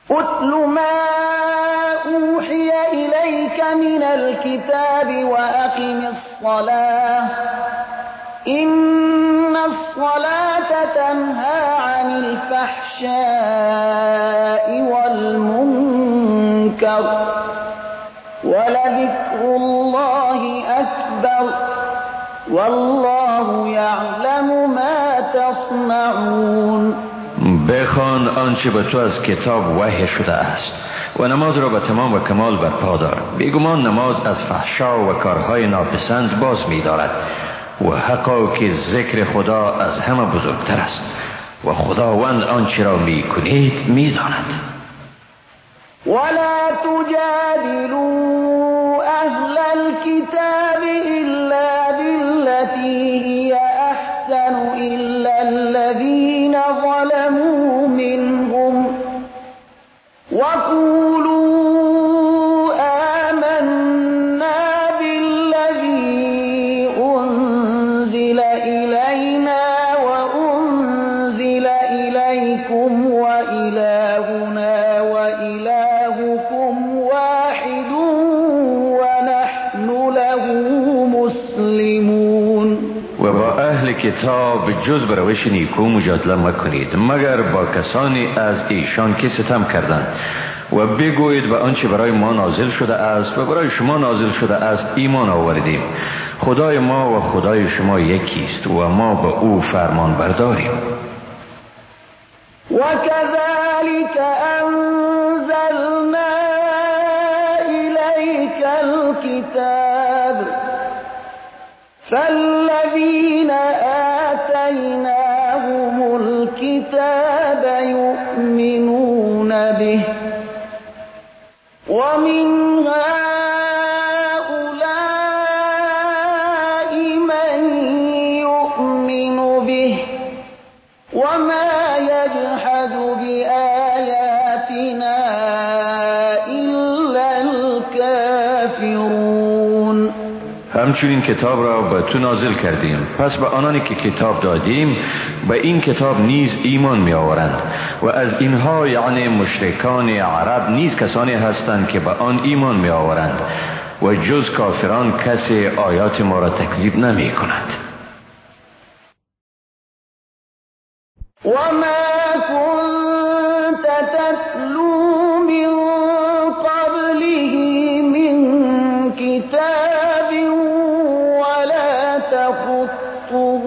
اتل ما اوحی الیک من الكتاب واقم الصلاة ان الصلاة تنهى عن الفحشاء والمنكر ولذكر الله اکبر والله یعلم ما تصنعون. بخوان آنچه به تو از کتاب وحی شده است و نماز را به تمام و کمال برپا دار. بیگمان نماز از فحشا و کارهای ناپسند باز می دارد و حقا که ذکر خدا از همه بزرگتر است و خداوند آنچه را می کنید می داند. ولا تجادلوا اهل الكتاب الا بالتي هي احسن الا الذين ظلموا منهم وقولوا آمنا بالذي أنزل إلينا وأنزل إليكم وإلهنا وإلهكم واحد ونحن له مسلمون. و با اهل کتاب جز به روش نیکو مجادله مکنید مگر با کسانی از ایشان که ستم کردند و بگویید به آنچه برای ما نازل شده است و برای شما نازل شده است ایمان آوردیم. خدای ما و خدای شما یکی است و ما به او فرمان برداریم. وكذلك أنزلنا إليك الكتاب فالذين آتيناهم الكتاب يؤمنون به ومن هؤلاء من يؤمن به وما يجحد بآياتنا إلا الكافرون. همچنین کتاب را به تو نازل کردیم پس به آنانی که کتاب دادیم به این کتاب نیز ایمان می آورند و از اینها یعنی مشرکان عرب نیز کسانی هستند که به آن ایمان می آورند و جز کافران کسی آیات ما را تکذیب نمی کند. وما كنت تتلو من قبله من كتاب ولا تخطه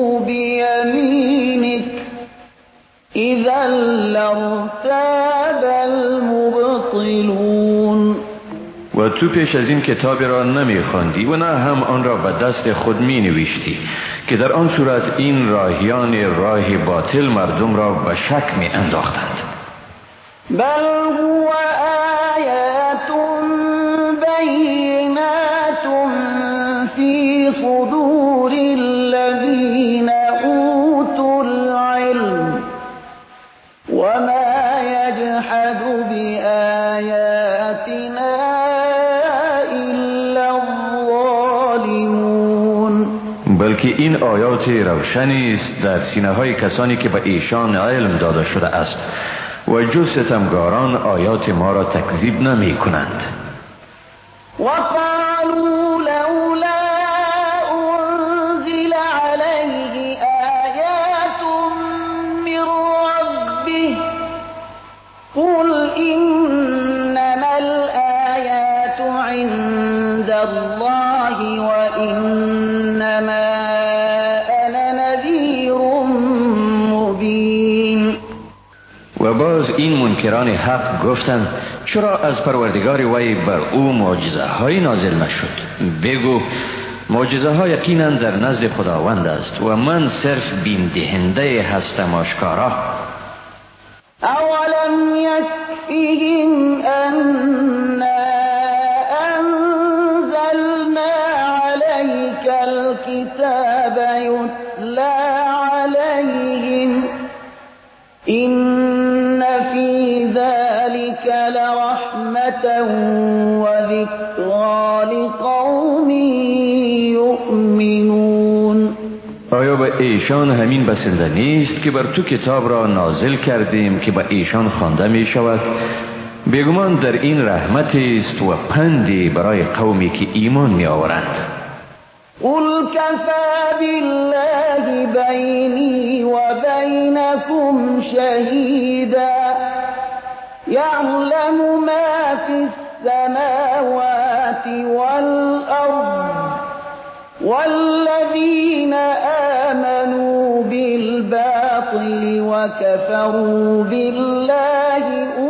بيمينك إذا لارتاب المبطلون. و تو پیش از این کتابی را نمی خواندی و نه هم آن را به دست خود می نوشتی که در آن صورت این راهیان راه باطل مردم را به شک می انداختند. بل هو آیات بینات فی صدور الذین اوتوا العلم وما یجحد بآیاتنا الا الظالمون. بلکه این آیات روشنی است در سینه های کسانی که به ایشان علم داده شده است و جز ستمگاران آیات ما را تکذیب نمی کنند. وقالوا لولا أنزل عليه آيات من ربه قل إنما الآيات عند الله وإنما أنا نذير مبين. و باز این منکران حق گفتند چرا از پروردگار وی بر او معجزه های نازل نشد؟ بگو معجزه ها یقینا در نزد خداوند است و من صرف بین دهنده هستم آشکارا. اولم یکفیهم انا انزلنا علیک الكتاب یتلا علیهم إن في ذلك لرحمة وذكرى لقوم يؤمنون. آیا به آیا ایشان همین بسنده نیست که بر تو کتاب را نازل کردیم که به ایشان خوانده می شود؟ بیگمان در این رحمت است و پندی برای قومی که ایمان می آورند. قل كفى بالله بيني وبينكم شهيدا يعلم ما في السماوات والأرض والذين آمنوا بالباطل وكفروا بالله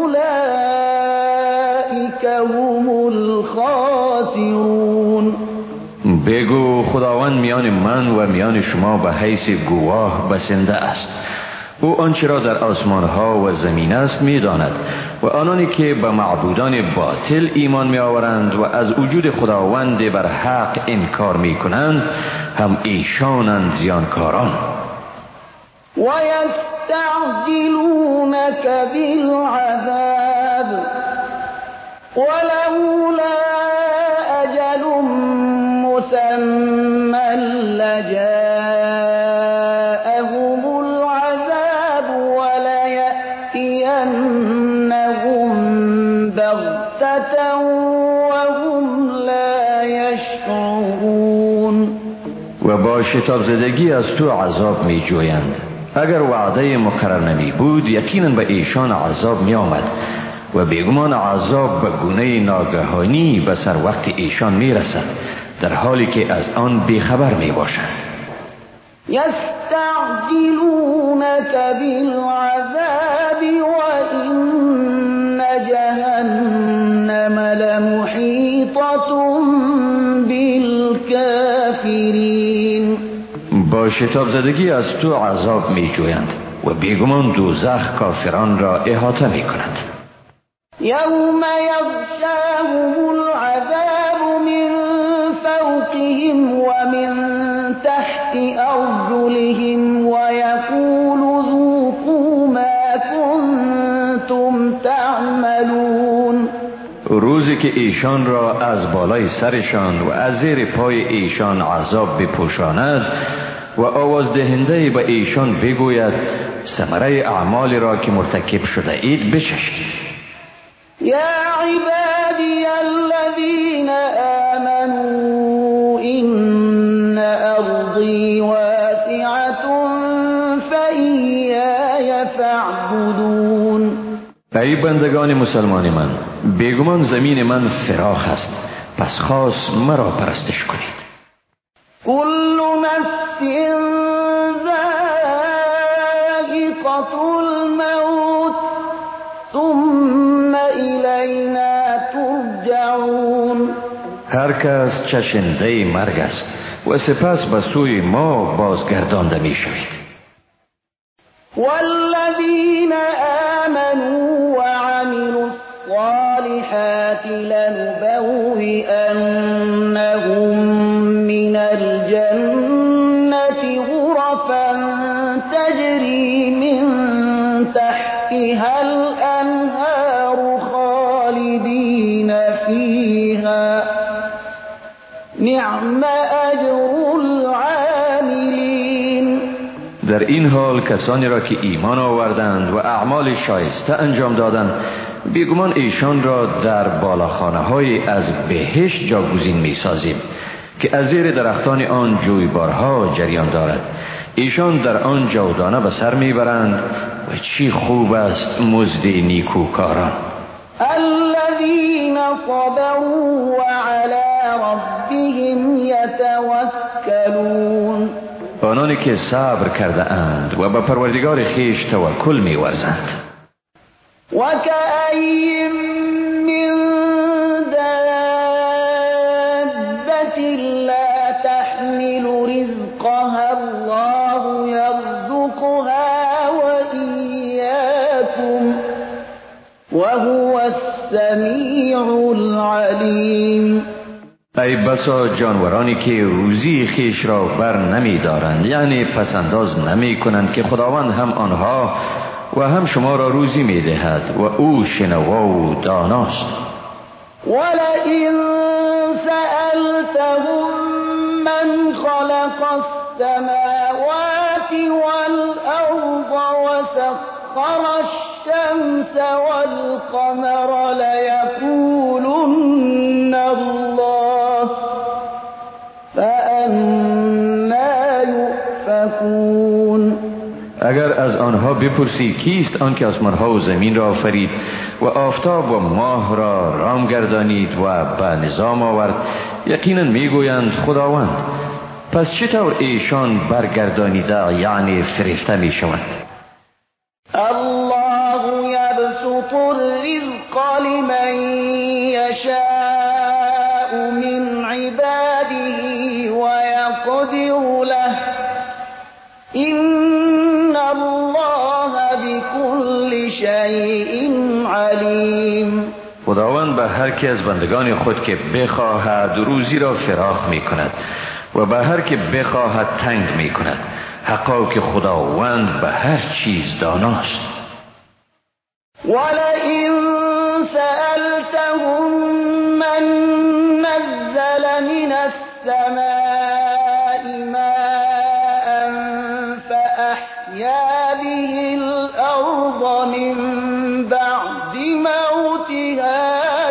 أولئك هم الخاسرون. بگو خداوند میان من و میان شما به حیث گواه بسنده است. او آنچه را در آسمان ها و زمین است میداند و آنانی که به معبودان باطل ایمان می آورند و از وجود خداوند بر حق انکار می کنند هم ایشانند زیانکاران. و یستعجلونک بالعذاب ولولا اجل مسمى لجاءهم العذاب وليأتينهم بغتة وهم لا يشعرون. و با شتاب زدگی از تو عذاب می جویند. اگر وعده مقرر نمی بود یقینا به ایشان عذاب می آمد و بیگمان عذاب به گونه ناگهانی به سر وقت ایشان می رسد در حالی که از آن بیخبر می باشند. یستعجلونک بالعذاب وإن جهنم لمحیطة بالکافرین. با شتاب زدگی از تو عذاب می جویند و بیگمان دوزخ کافران را احاطه می کند. یوم یغشاهم العذاب من فوقهم ومن تحت أرجلهم ويقول ذوقوا ما كنتم تعملون. روزی که ایشان را از بالای سرشان و از زیر پای ایشان عذاب بپوشاند و آواز دهنده به ایشان بگوید ثمره اعمال را که مرتکب شده اید بچشید. یا عبادی الذین آمنوا إن أرضی واسعة فإیای فاعبدون. ای بندگان مسلمان من، بیگمان زمین من فراخ است، پس خاص مرا پرستش کنید. كل نفس ذائقة الموت ثم إلينا ترجعون. هر کس چشنده مرگ است و سپس به سوی ما بازگردانده می شوید. والذین آمنوا وعملوا الصالحات لنبوئنهم من الجنة غرفا تجري من تحتها الأنهار خالدين فيها نعم أجر العاملين. در این حال کسانی را که ایمان آوردند و اعمال شایسته انجام دادند بیگمان ایشان را در بالاخانه های از بهشت جاگزین می سازیم که از زیر درختان آن جویبارها جریان دارد. ایشان در آن جاودانه به سر می برند و چی خوب است مزد نیکوکاران. الذين صبروا وعلى ربهم يتوكلون. آنانی که صبر کرده اند و به پروردگار خیش توکل می ورزند. وكأين من دابة لا تحمل رزقها الله يرزقها وإياكم وهو السميع العليم. ای بسا جانورانی که روزی خیش را بر نمی دارند، یعنی پسنداز نمی کنند که خداوند هم آنها و هم شما را روزی می دهد و او شنوا و داناست. ولئن سألتهم من خلق السماوات وسخر الشمس والقمر ليقولن الله فأنا يؤفكون. اگر از آنها بپرسی کیست آنکه آسمانها و زمین را آفرید و آفتاب و ماه را رام گردانید و به نظام آورد، یقینا میگویند خداوند. پس چطور ایشان برگردانیده یعنی فریفته می شوند؟ الله یبسط الرزق لمن یشاء من عباده و یقدر له این الله بكل شیء علیم. خداوند به هر که از بندگان خود که بخواهد روزی را فراخ می کند و به هر که بخواهد تنگ می کند. حقا که خداوند به هر چیز داناست. ولئن سألتهم من نزل من السماء ماء فأحيا به الأرض من بعد موتها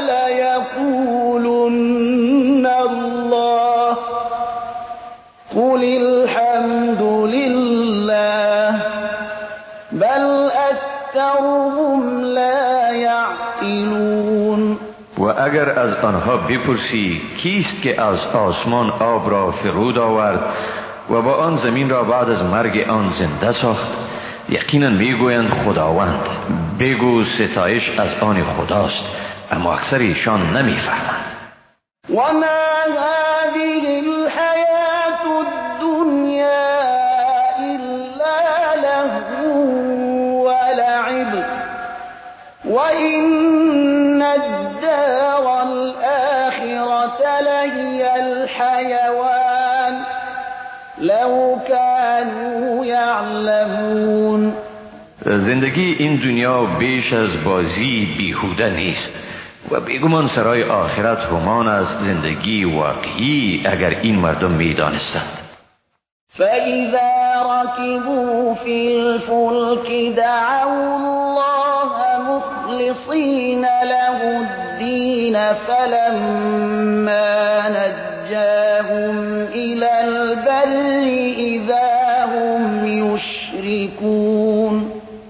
ليقولن الله قل الحمد لله بل أكثرهم لا يعقلون. و اگر از آنها بپرسی کیست که از آسمان آب را فرود آورد و با آن زمین را بعد از مرگ آن زنده ساخت، یقینا میگویند خداوند. بگو ستایش از آن خداست، اما اکثر ایشان نمیفهمند. و ما هذه الحیاة الدنیا الا لهو و لعب و این الدار الآخرة لهی الحیوان لو كانوا یعلمون. زندگی این دنیا بیش از بازی بیهوده نیست و بیگمان سرای آخرت همان از زندگی واقعی اگر این مردم میدانستند. فَإِذَا رَكِبُوا فِي الْفُلْكِ دَعَوُا اللَّهَ مُخْلِصِينَ لَهُ الدِّينَ فَلَمَّا نَجَّاهُمْ إِلَى الْبَرِّ إِذَا هُمْ يُشْرِكُونَ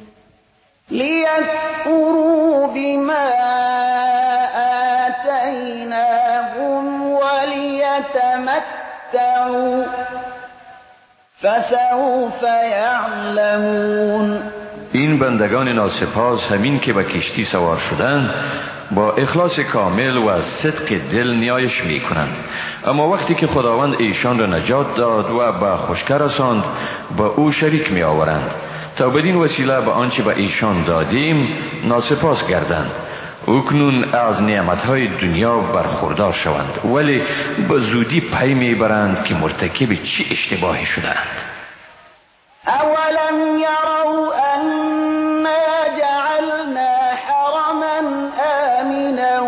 لِيَكْفُرُوا بِمَا آتَيْنَاهُمْ وَلِيَتَمَتَّعُوا فسوف یعلمون. این بندگان ناسپاس همین که به کشتی سوار شدند با اخلاص کامل و صدق دل نیایش می کنند، اما وقتی که خداوند ایشان را نجات داد و به خشکی رساند با او شریک می آورند تا بدین وسیله به آنچه به ایشان دادیم ناسپاس گردند. اکنون از نعمتهای دنیا برخوردار شوند ولی به زودی پی میبرند که مرتکب چه اشتباهی شدند. اولم یروا انا جعلنا حرما آمنا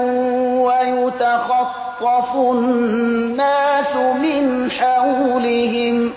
ويتخطف الناس من حولهم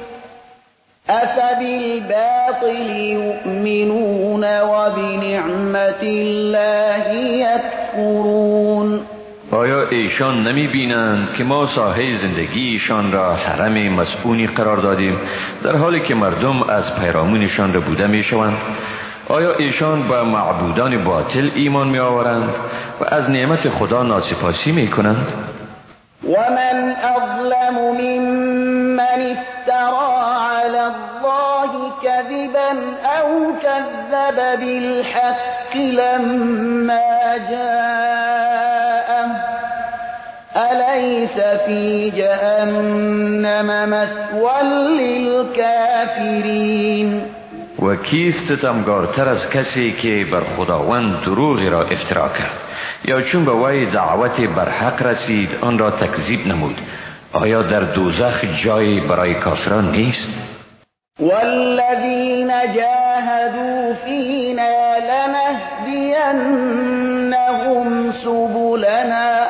أفبالباطل يؤمنون وبنعمة الله يكفرون. آیا ایشان نمی بینند که ما ساحه زندگیشان را حرم مسئونی قرار دادیم در حالی که مردم از پیرامونشان را بوده می شوند؟ آیا ایشان به معبودان باطل ایمان می آورند و از نعمت خدا ناسپاسی می کنند؟ ومن أظلم ممن افترى على الله كذبا أو كذب بالحق لما جاءه أليس في جهنم مثوى للكافرين. و کیست ستمگارتر از کسی که بر خداوند دروغی را افترا کرد یا چون به وی دعوت بر حق رسید آن را تکذیب نمود؟ آیا در دوزخ جایی برای کافران نیست؟ والذین جاهدوا فینا لنهدینهم سبلنا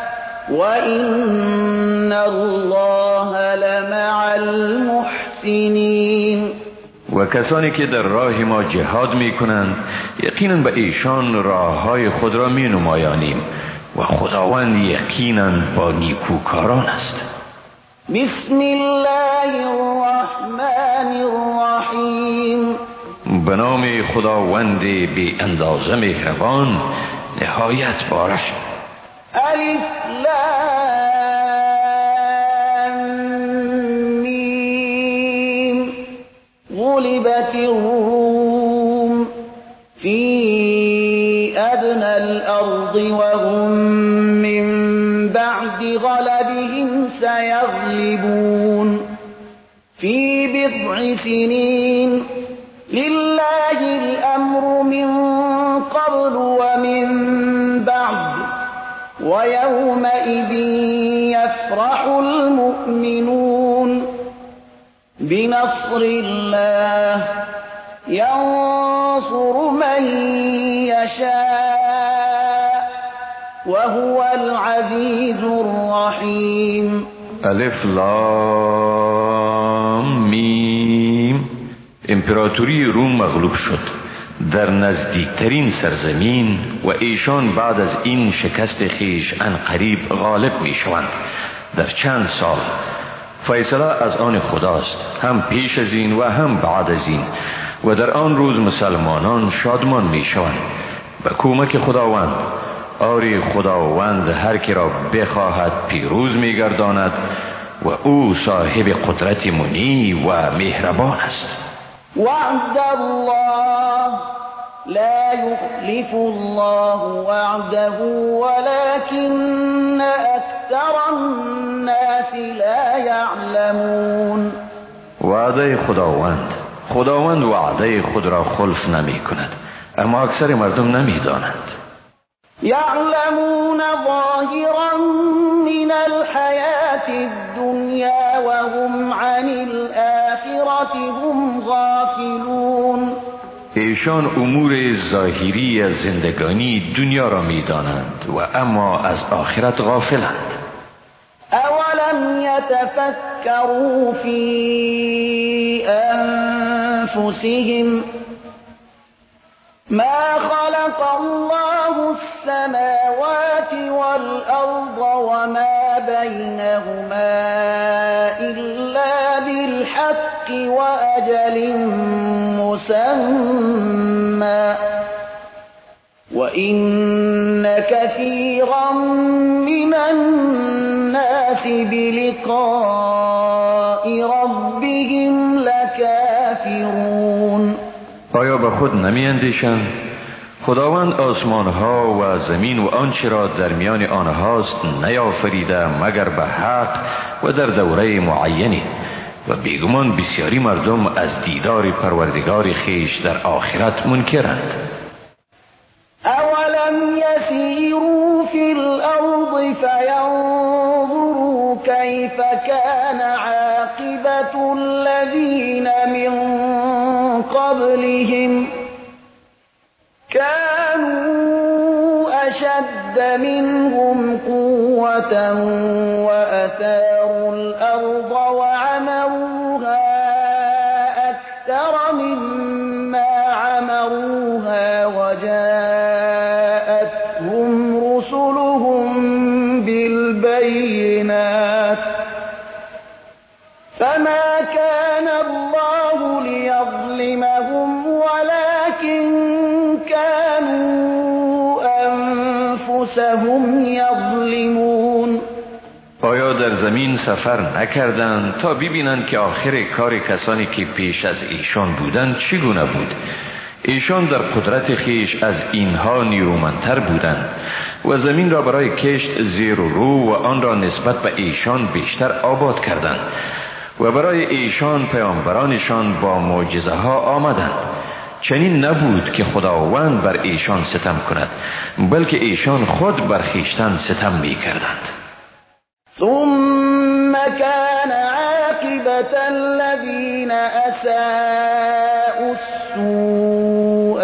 وإن الله لمع المحسنین. و کسانی که در راه ما جهاد می کنند یقینا به ایشان راه های خود را می نمایانیم و خداوند یقینا با نیکوکاران است. بسم الله الرحمن الرحیم. به نام خداوند بی اندازه مهربان نهایت بارش. الف لام میم. غلبت الروم فی ادنى الارض وهم من بعد غلبهم سيغلبون في بضع سنين لله الأمر من قبل ومن بعد ويومئذ يفرح المؤمنون بنصر الله ينصر من يشاء وهو العزيز الرحيم. الف لام میم. امپراتوری روم مغلوب شد در نزدیکترین سرزمین و ایشان بعد از این شکست خیش عنقریب غالب می شوند. در چند سال فیصله از آن خداست، هم پیش از این و هم بعد از این، و در آن روز مسلمانان شادمان می شوند به کمک خداوند. آری خداوند هر کی را بخواهد پیروز می گرداند و او صاحب قدرت منی و مهربان است. وعد الله لا يخلف الله وعده ولكن أكثر الناس لا يعلمون. وعده خداوند وعده خود را خلف نمی کند، اما اکثر مردم نمی دانند. يعلمون ظاهرا من الحياة الدنيا وهم عن الآخرة هم غافلون. ایشان امور ظاهری از زندگانی دنیا را می دانند و اما از آخرت غافلند. اولم يتفكروا في أنفسهم ما خلق الله السماوات والأرض وما بينهما إلا بالحق وأجل مسمى وإن كثيرا من الناس بلقاء ربهم لكافرون. آیا به خود نمی اندیشند خداوند آسمان ها و زمین و آنچه را در میان آنهاست نیافریده مگر به حق و در دوره معینی، و بیگمان بسیاری مردم از دیدار پروردگار خیش در آخرت منکرند. اولم يسيروا في الأرض فينظروا كيف كان عاقبة الذين من قبلهم كانوا أشد منهم قوة وأثاروا الأرض وعمروها أكثر مما عمروها وجاءتهم رسلهم بالبينات فما كان الله ليظلمهم ولكن كانوا أنفسهم يظلمون. آیا در زمین سفر نکردند تا ببینند که آخر کار کسانی که پیش از ایشان بودند چگونه بود؟ ایشان در قدرت خیش از اینها نیرومندتر بودند و زمین را برای کشت زیر و رو و آن را نسبت به ایشان بیشتر آباد کردند و برای ایشان پیامبرانشان با معجزه ها آمدند. چنین نبود که خداوند بر ایشان ستم کند، بلکه ایشان خود بر خیشتن ستم می کردند. ثم كان عاقبة الذين أساءوا السوء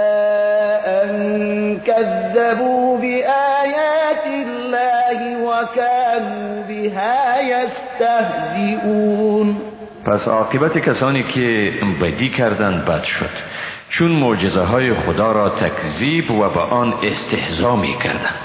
أن كذبوا بآيات الله وكانوا بها يستهزئون. پس عاقبت کسانی که بدی کردند بد شد، چون معجزه های خدا را تکذیب و با آن استهزا می کردند.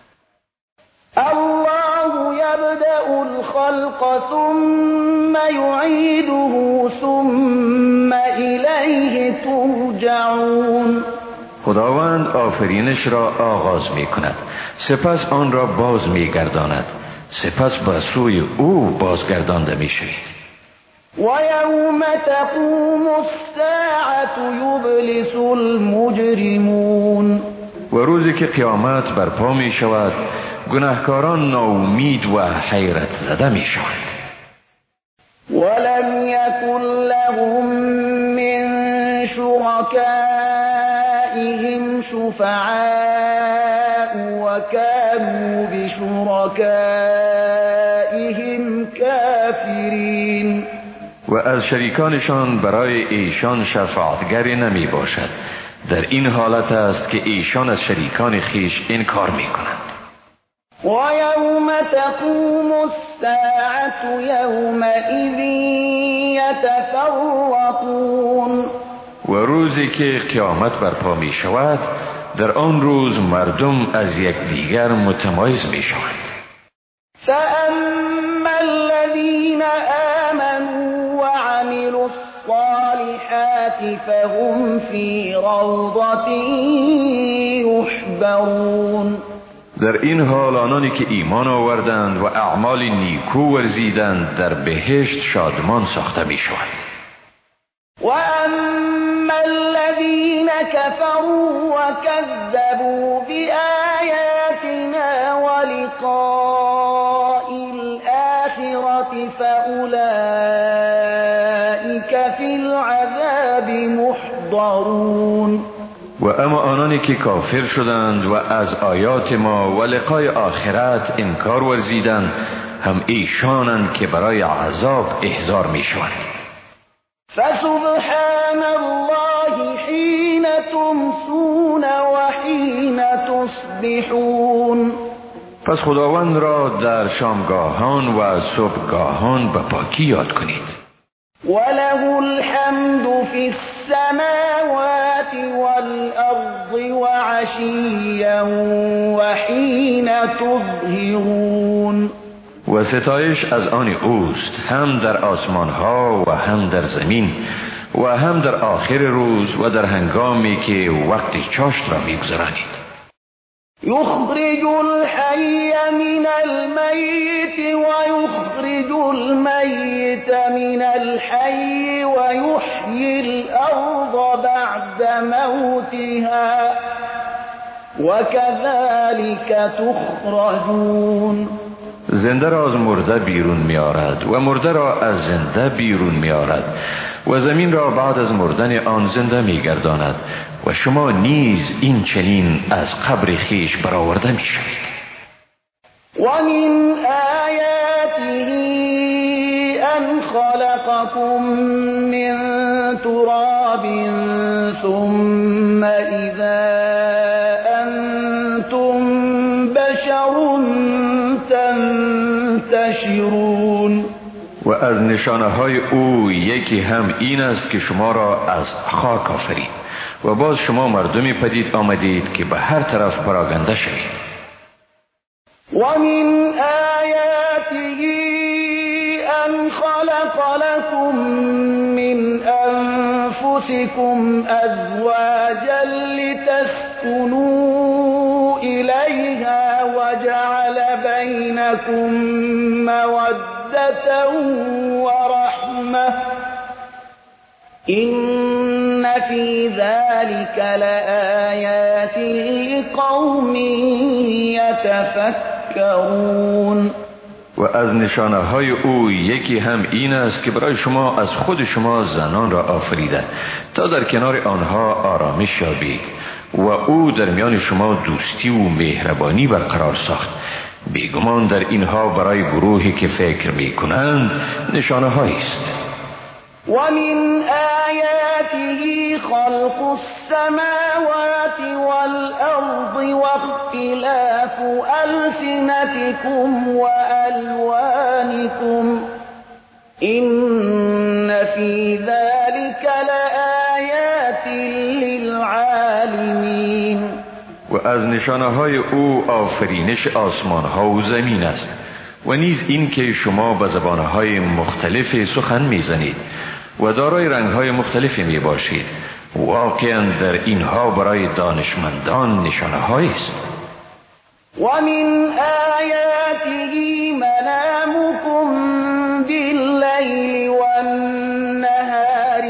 الله یبدأ الخلق ثم یعیده ثم الیه ترجعون. خداوند آفرینش را آغاز می کند، سپس آن را باز می گرداند، سپس به سوی او بازگردانده می شوید. وَيَوْمَ تَقُومُ السَّاعَةُ يُبْلِسُ الْمُجْرِمُونَ. و روزی که قیامت برپا می شود، گناهکاران ناامید و حیرت زده می شوند. وَلَمْ يَكُنْ لَهُم مِّن شُرَكَائِهِمْ شُفَعَاءُ وَكَانُوا بِشُرَكَائِهِمْ كَافِرِينَ. و از شریکانشان برای ایشان شفاعتگری نمی باشد. در این حالت است که ایشان از شریکان خیش انکار می کنند. وَيَوْمَ تَقُومُ السَّاعَةُ يَوْمَئِذٍ يَتَفَرَّقُونَ. و روزی که قیامت برپا می شود، در آن روز مردم از یکدیگر متمایز می شوند. فَأَمَّا الَّذِينَ آمَنُوا وَعَمِلُوا الصَّالِحَاتِ فَهُمْ فِي رَوْضَةٍ يُحْبَرُونَ. در این حال آنانی که ایمان آوردند و اعمال نیکو ورزیدند در بهشت شادمان ساخته می شوند. وَأَمَّا الَّذِينَ كَفَرُوا وَكَذَّبُوا بِآيَاتِنَا وَلِقَاءِ الْآخِرَةِ فَأُولَئِكَ فِي الْعَذَابِ مُحْضَرُونَ. و اما آنانی که کافر شدند و از آیات ما و لقای آخرت انکار ورزیدند، هم ایشانند که برای عذاب احضار می شوند. فسبحان الله حين تمسون وحين تصبحون. پس خداوند را در شامگاهان و صبحگاهان به پاکی یاد کنید. وله الحمد في السماوات والأرض وعشيا وحين تظهرون. و ستایش از آن اوست، هم در آسمان ها و هم در زمین و هم در آخر روز و در هنگامی که وقت چاشت را می‌گذرانید. يخرج الحي من الميت ويخرج الميت من الحي ويحيي الأرض بعد موتها وكذلك تخرجون. زنده را از مرده بیرون می آرد و مرده را از زنده بیرون می آرد و زمین را بعد از مردن آن زنده می گرداند و شما نیز این چنین از قبر خیش برآورده می شوید. ومن آیاته ان خلقكم من تراب ثم اذا انتم بشر تنتشرون. و از نشانه های او یکی هم این است که شما را از خاک آفرید و باز شما مردمی پدید آمدید که به هر طرف پراگنده شوید. ومن آیاته ان خلق لكم من انفسكم ازواجا لتسكنوا الیها وجعل بینکم مودة ورحمة إن في ذلك لآيات لقوم يتفكرون. و از نشانه های او یکی هم این است که برای شما از خود شما زنان را آفریده تا در کنار آنها آرامش یابید و او در میان شما دوستی و مهربانی برقرار ساخت. بیگمان در اینها برای گروهی که فکر می کنند نشانه هایی است. ومن آیاته خلق السماوات والأرض واختلاف ألسنتكم وألوانكم إن في ذلك لآیات للعالمین. و از نشانه‌های او آفرینش آسمان‌ها و زمین است و نیز این که شما به زبان‌های مختلف سخن می‌زنید و دارای رنگ‌های مختلفی می‌باشید. واقعاً در اینها برای دانشمندان نشانه‌هایی است. ومن آیاته منامكم باللیل والنهار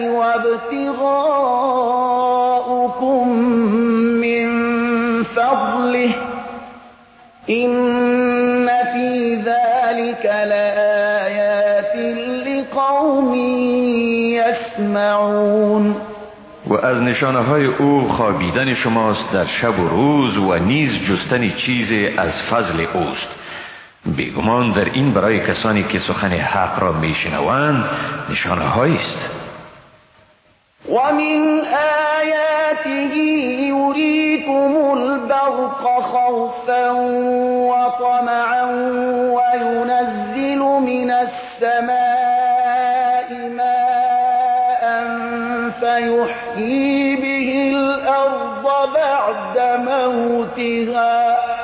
وابتغاؤكم من فضله إن في ذلك لآیات لقوم یسمعون. و از نشانه‌های او خوابیدن شماست در شب و روز و نیز جستن چیزی از فضل اوست. بیگمان در این برای کسانی که سخن حق را میشنوند نشانه‌هایی است. و من آیاته یریکم البرق خوفا و طمعا و ینزل من السماء ماء فیحیی به الارض بعد موتها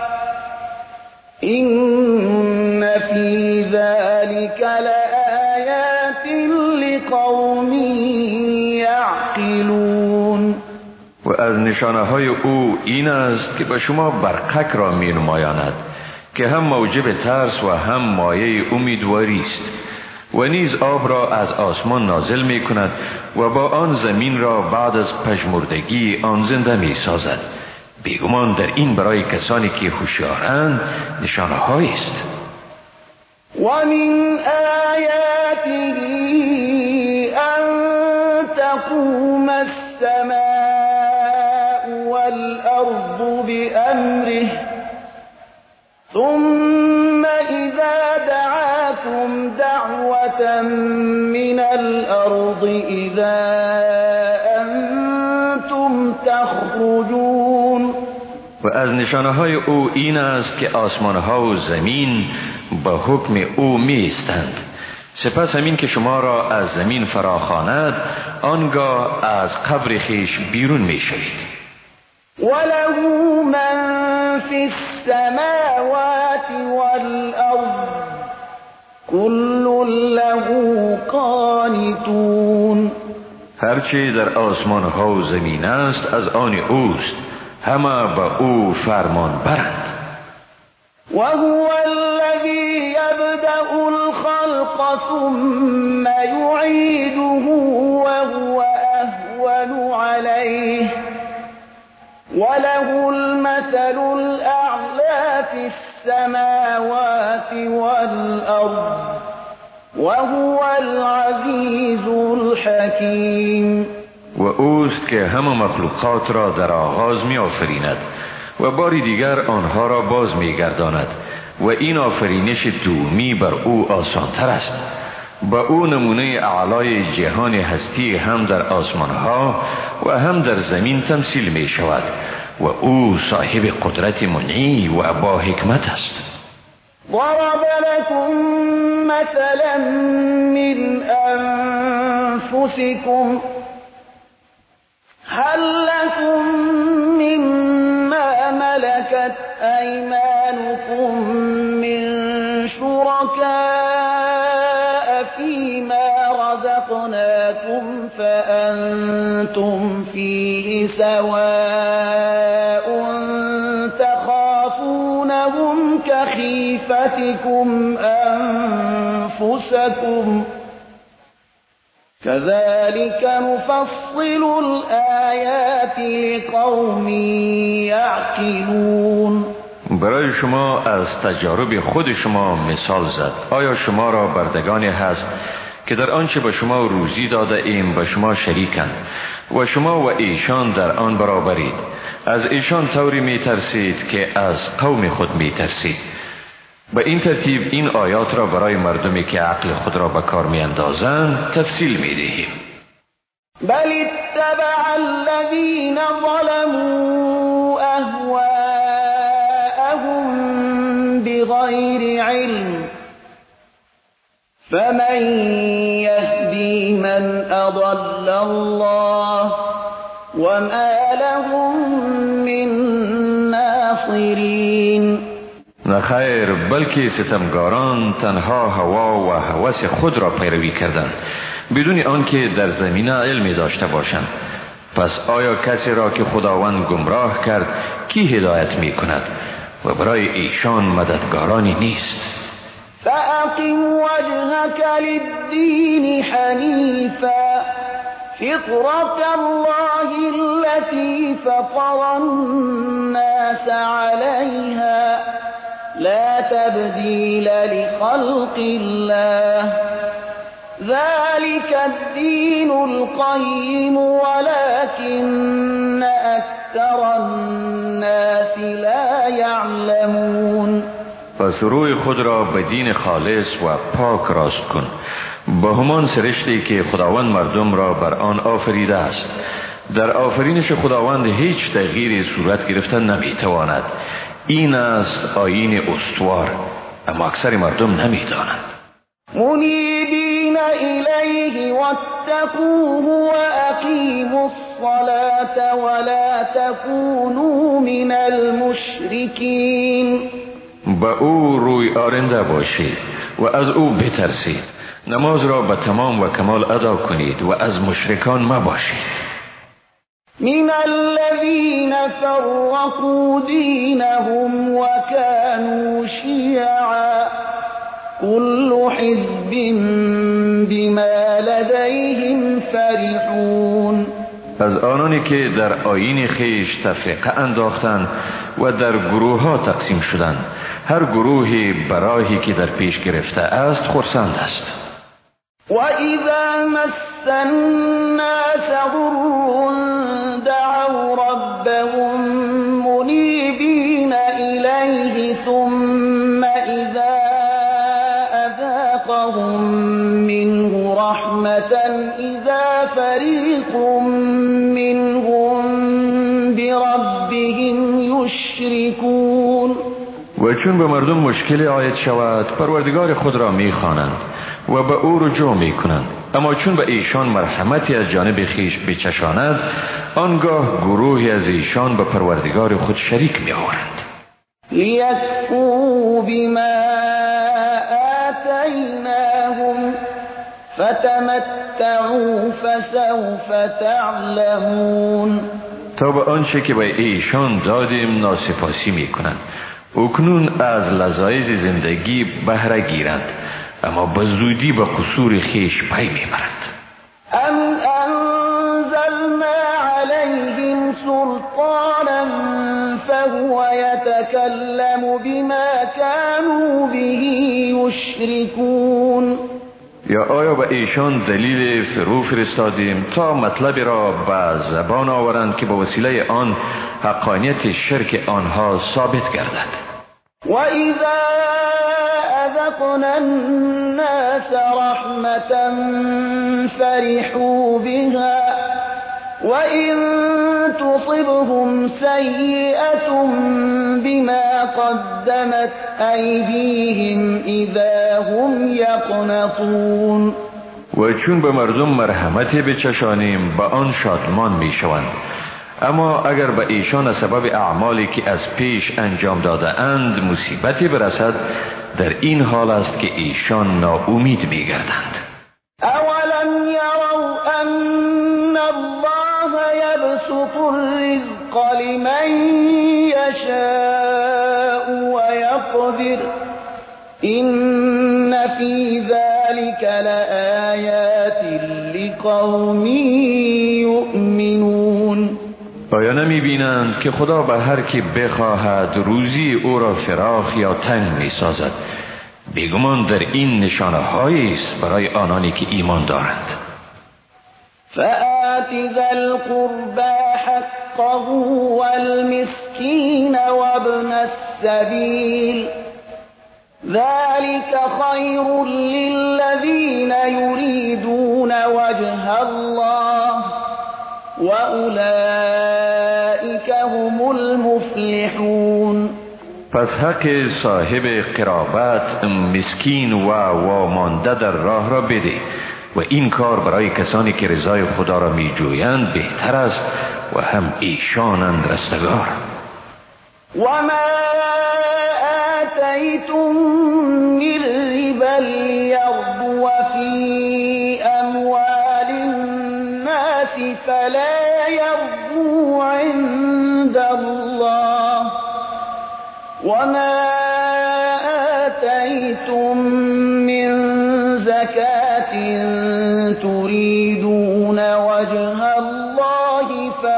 إن في ذلك لآیات لقوم یعقلون. و از نشانه‌های او این است که به شما برقک را می‌نمایاند که هم موجب ترس و هم مایه امیدواری است و نیز آب را از آسمان نازل می‌کند و با آن زمین را بعد از پژمردگی آن زنده می‌سازد. بیگمان در این برای کسانی که هوشیارند نشانه‌هایی است. و من آیاته ان تقوم السماء والارض بأمره ثم اذا دعاكم دعوة من الارض اذا انتم تخرجون. و از نشانه‌های او این است که آسمان‌ها و زمین به حکم او می‌ایستند. سپس همین که شما را از زمین فراخواند آنگاه از قبر خیش بیرون می‌شوید. وله من فی السماوات والارض كل له قانتون. هرچه در آسمان‌ها و زمین است از آن اوست، همه به او فرمان برند. وهو الذي يبدأ الخلق ثم يعيده وهو أهون عليه وله المثل الأعلى في السماوات والأرض وهو العزيز الحكيم. و اوست که همه مخلوقات را در آغاز می آفریند و باری دیگر آنها را باز می گرداند و این آفرینش دومی بر او آسانتر است. با او نمونه اعلای جهان هستی هم در آسمانها و هم در زمین تمثیل می شود و او صاحب قدرت منعی و با حکمت است. ضرب لكم مثلا من أنفسكم هل لكم مما ملكت أيمانكم من شركاء فيما رزقناكم فأنتم فيه سواء تخافونهم كخيفتكم أنفسكم كذلك نفصل الآيات لقوم یعقلون. برای شما از تجارب خود شما مثال زد. آیا شما را بردگانی هست که در آنچه به شما روزی داده ایم به شما شریکند و شما و ایشان در آن برابرید؟ از ایشان طوری می ترسید که از قوم خود می ترسید. به این ترتیب این آیات را برای مردمی که عقل خود را به کار می اندازند تفصیل می دهیم. بل اتبع الذين ظلموا أهواءهم بغير علم فمن ضل الله وما لهم من ناصرین. نخیر، بلکه ستمگاران تنها هوا و هوس خود را پیروی کردند بدون آنکه در زمینه علمی داشته باشند. پس آیا کسی را که خداوند گمراه کرد کی هدایت می کند و برای ایشان مددگارانی نیست؟ فأقم وجهك للدين حنيفا فطرة الله التي فطر الناس عليها لا تبديل لخلق الله ذلك الدين القيم ولكن أكثر الناس لا يعلمون. پس روی خود را به دین خالص و پاک راست کن با همان سرشتی که خداوند مردم را بر آن آفریده است. در آفرینش خداوند هیچ تغییری صورت گرفتن نمیتواند. این است آیین استوار، اما اکثر مردم نمیدانند. منیبین الیه واتقوه واقیموا الصلاة ولا تکونوا من المشرکین. به او روی آرنده باشید و از او بترسید. نماز را به تمام و کمال ادا کنید و از مشرکان مباشید. من الذين فرقوا دينهم وكانوا شيعا كل حزب بما لديهم فرحون. از آنانی که در آیین خیش تفرقه انداختند و در گروه ها تقسیم شدند، هر گروهی براهی که در پیش گرفته است خرسند است. وَإِذَا مَسَّ النَّاسَ ضُرٌّ دَعَوْا رَبَّهُم مُنِيبِينَ إِلَيْهِ ثُمَّ إِذَا أَذَاقَهُم مِّنْهُ رَحْمَةً إِذَا فَرِيقٌ مِّنْهُم بِرَبِّهِمْ يُشْرِكُونَ. و چون به مردم مشکل عاید شود پروردگار خود را می‌خوانند و به او رجوع می‌کنند، اما چون به ایشان مرحمتی از جانب خیش بچشاند آنگاه گروهی از ایشان به پروردگار خود شریک می‌آورند. لیکفروا بما آتیناهم فتمتعوا فسوف تعلمون. تا به آنچه که به ایشان دادیم ناسپاسی می‌کنند. اکنون از لذایز زندگی بهره گیرند، اما به زودی به قصور خیش پی میبرند. ام انزلنا علیهم سلطانا فهو یتکلم بما كانوا به یشرکون. یا آیا به ایشان دلیل فرو فرستادیم تا مطلبی را به زبان آورند که به وسیله آن حقانیت شرک آنها ثابت گردد؟ وَإِذَا أَذَقْنَا النَّاسَ رَحْمَةً فَرِحُوا بِهَا وَإِن تُصِبْهُمْ سَيِّئَةٌ بِمَا قَدَّمَتْ أَيْدِيهِمْ إِذَا هُمْ يَقْنَطُونَ. و چون به مردم مرحمتی بچشانیم به آن شادمان میشوند، اما اگر به ایشان از سبب اعمالی که از پیش انجام داده اند مصیبتی برسد در این حال است که ایشان ناامید میگردند. اولم یروا ان الله یبسط الرزق لمن یشاء و یقدر این فی ذلک لآیات لقوم یؤمنون. آیا نمی بینند که خدا به هر کی بخواهد روزی او را فراخ یا تنگ می سازد؟ بیگمان در این نشانه هایی است برای آنانی که ایمان دارند. فآت ذا القربى حقه والمسكين وابن السبيل ذلك خير للذين يريدون وجه الله وأولئك هم المفلحون. پس حق صاحب قرابت، مسکین و وامانده در راه را بده. و این کار برای کسانی که رضای خدا را می جویند بهتر است و هم ایشانند رستگار. وما آتيتم من ربا ليربو في أموال الناس فلا يربو عند الله وما آتيتم من زكاة تريدون وجه الله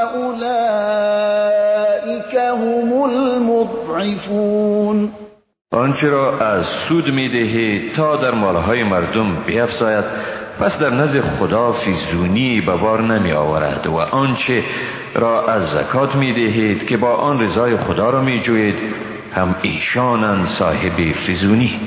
فأولئك هم المضعفون. آنچه را از سود می دهید تا در مالهای مردم بیفزاید پس در نزد خدا فیزونی به بار نمی آورد و آنچه را از زکات می دهید که با آن رضای خدا را می جوید هم ایشانند صاحب فیزونی.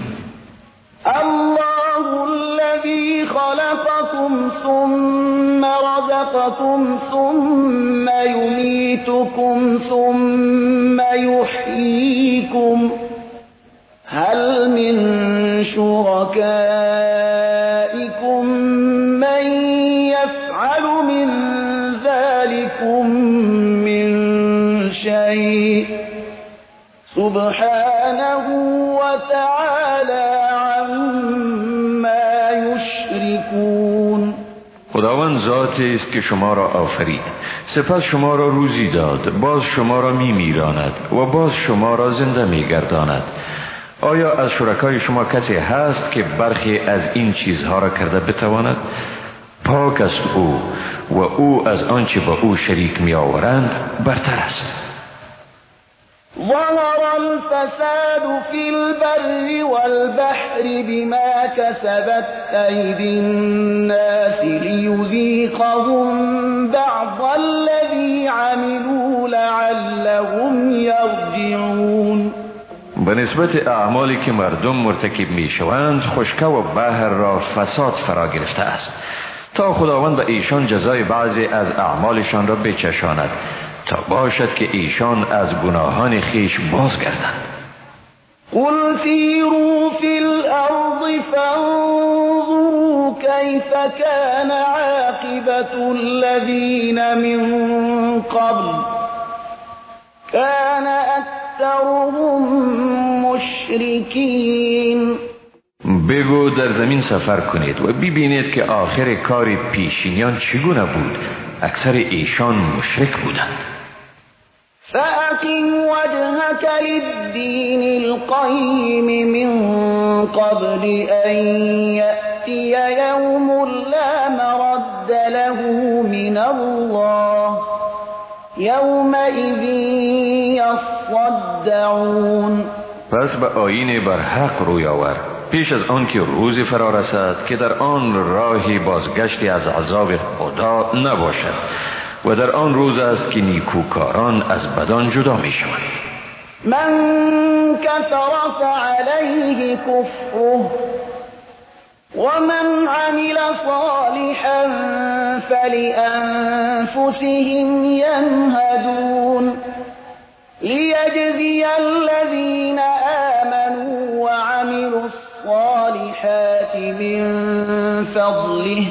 الله الذي خلقكم ثم رزقكم ثم يميتكم ثم يحييكم هل من شركائكم من يفعل من ذلكم من شيء سبحانه وتعالى عما يشركون. خداوند ذاتی است که شما را آفرید، سپس شما را روزی داد، باز شما را می میراند و باز شما را زنده می گرداند. آیا از شرکای شما کسی هست که برخی از این چیزها را کرده بتواند؟ پاک است او و او از آنچه با او شریک می آورند برتر است. ظهر الفساد في البر والبحر بما كسبت أيدي الناس ليذيقهم بعض الذي عملوا لعلهم يرجعون. به نسبت اعمالی که مردم مرتکب می شوند خشکی و بحر را فساد فرا گرفته است تا خداوند به ایشان جزای بعضی از اعمالشان را بچشاند تا باشد که ایشان از گناهان خیش بازگردند. قل سیروا فی الارض فانظروا کیف کان عاقبة الذین من قبل کان اکثرهم مشرکین. بگو در زمین سفر کنید و ببینید که آخر کار پیشینیان چگونه بود. اکثر ایشان مشرک بودند. فأقم وجهك للدين القيم من قبل أن يأتي يوم لا مرد له من الله يومئذ يصدعون. پس به آیین برحق روی آور پیش از آن که روزی فرا رسد که در آن راهی بازگشتی از عذاب خدا نباشد و در آن روز است که نیکوکاران از بدان جدا می شوند. من کفر فعلیه کفره ومن عمل صالحا فلأنفسهم يمهدون ليجزي الذين آمنوا وعملوا الصالحات من فضله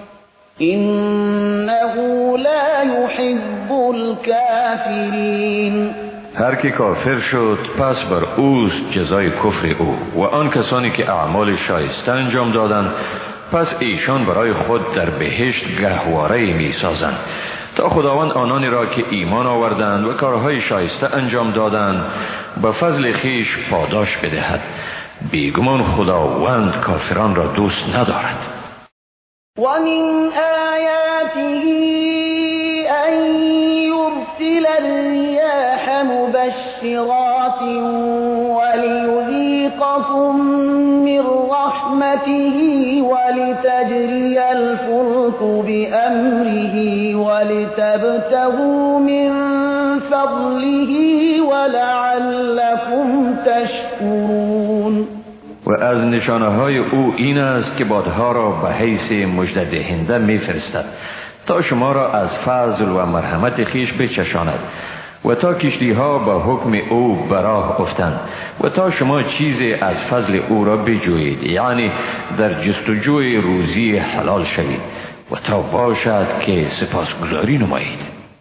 إنه لا يحب الكافرین. هر که کافر شد پس بر اوست جزای کفر او و آن کسانی که اعمال شایسته انجام دادند پس ایشان برای خود در بهشت گهواره می سازند تا خداوند آنانی را که ایمان آوردند و کارهای شایسته انجام دادند به فضل خیش پاداش بدهد. بیگمان خداوند کافران را دوست ندارد. ومن آیاته أن يرسل الرياح مبشرات وليذيقكم من رحمته ولتجري الفلك بأمره ولتبتغوا من فضله ولعلكم تشكرون. و از نشانه‌های او این است که بادها را به حیث مژده دهنده می‌فرستد تا شما را از فضل و مرحمت خیش بچشاند و تا کشتی ها به حکم او براه افتند و تا شما چیزی از فضل او را بجویید، یعنی در جستجوی روزی حلال شوید و تا باشد که سپاسگزاری نمایید.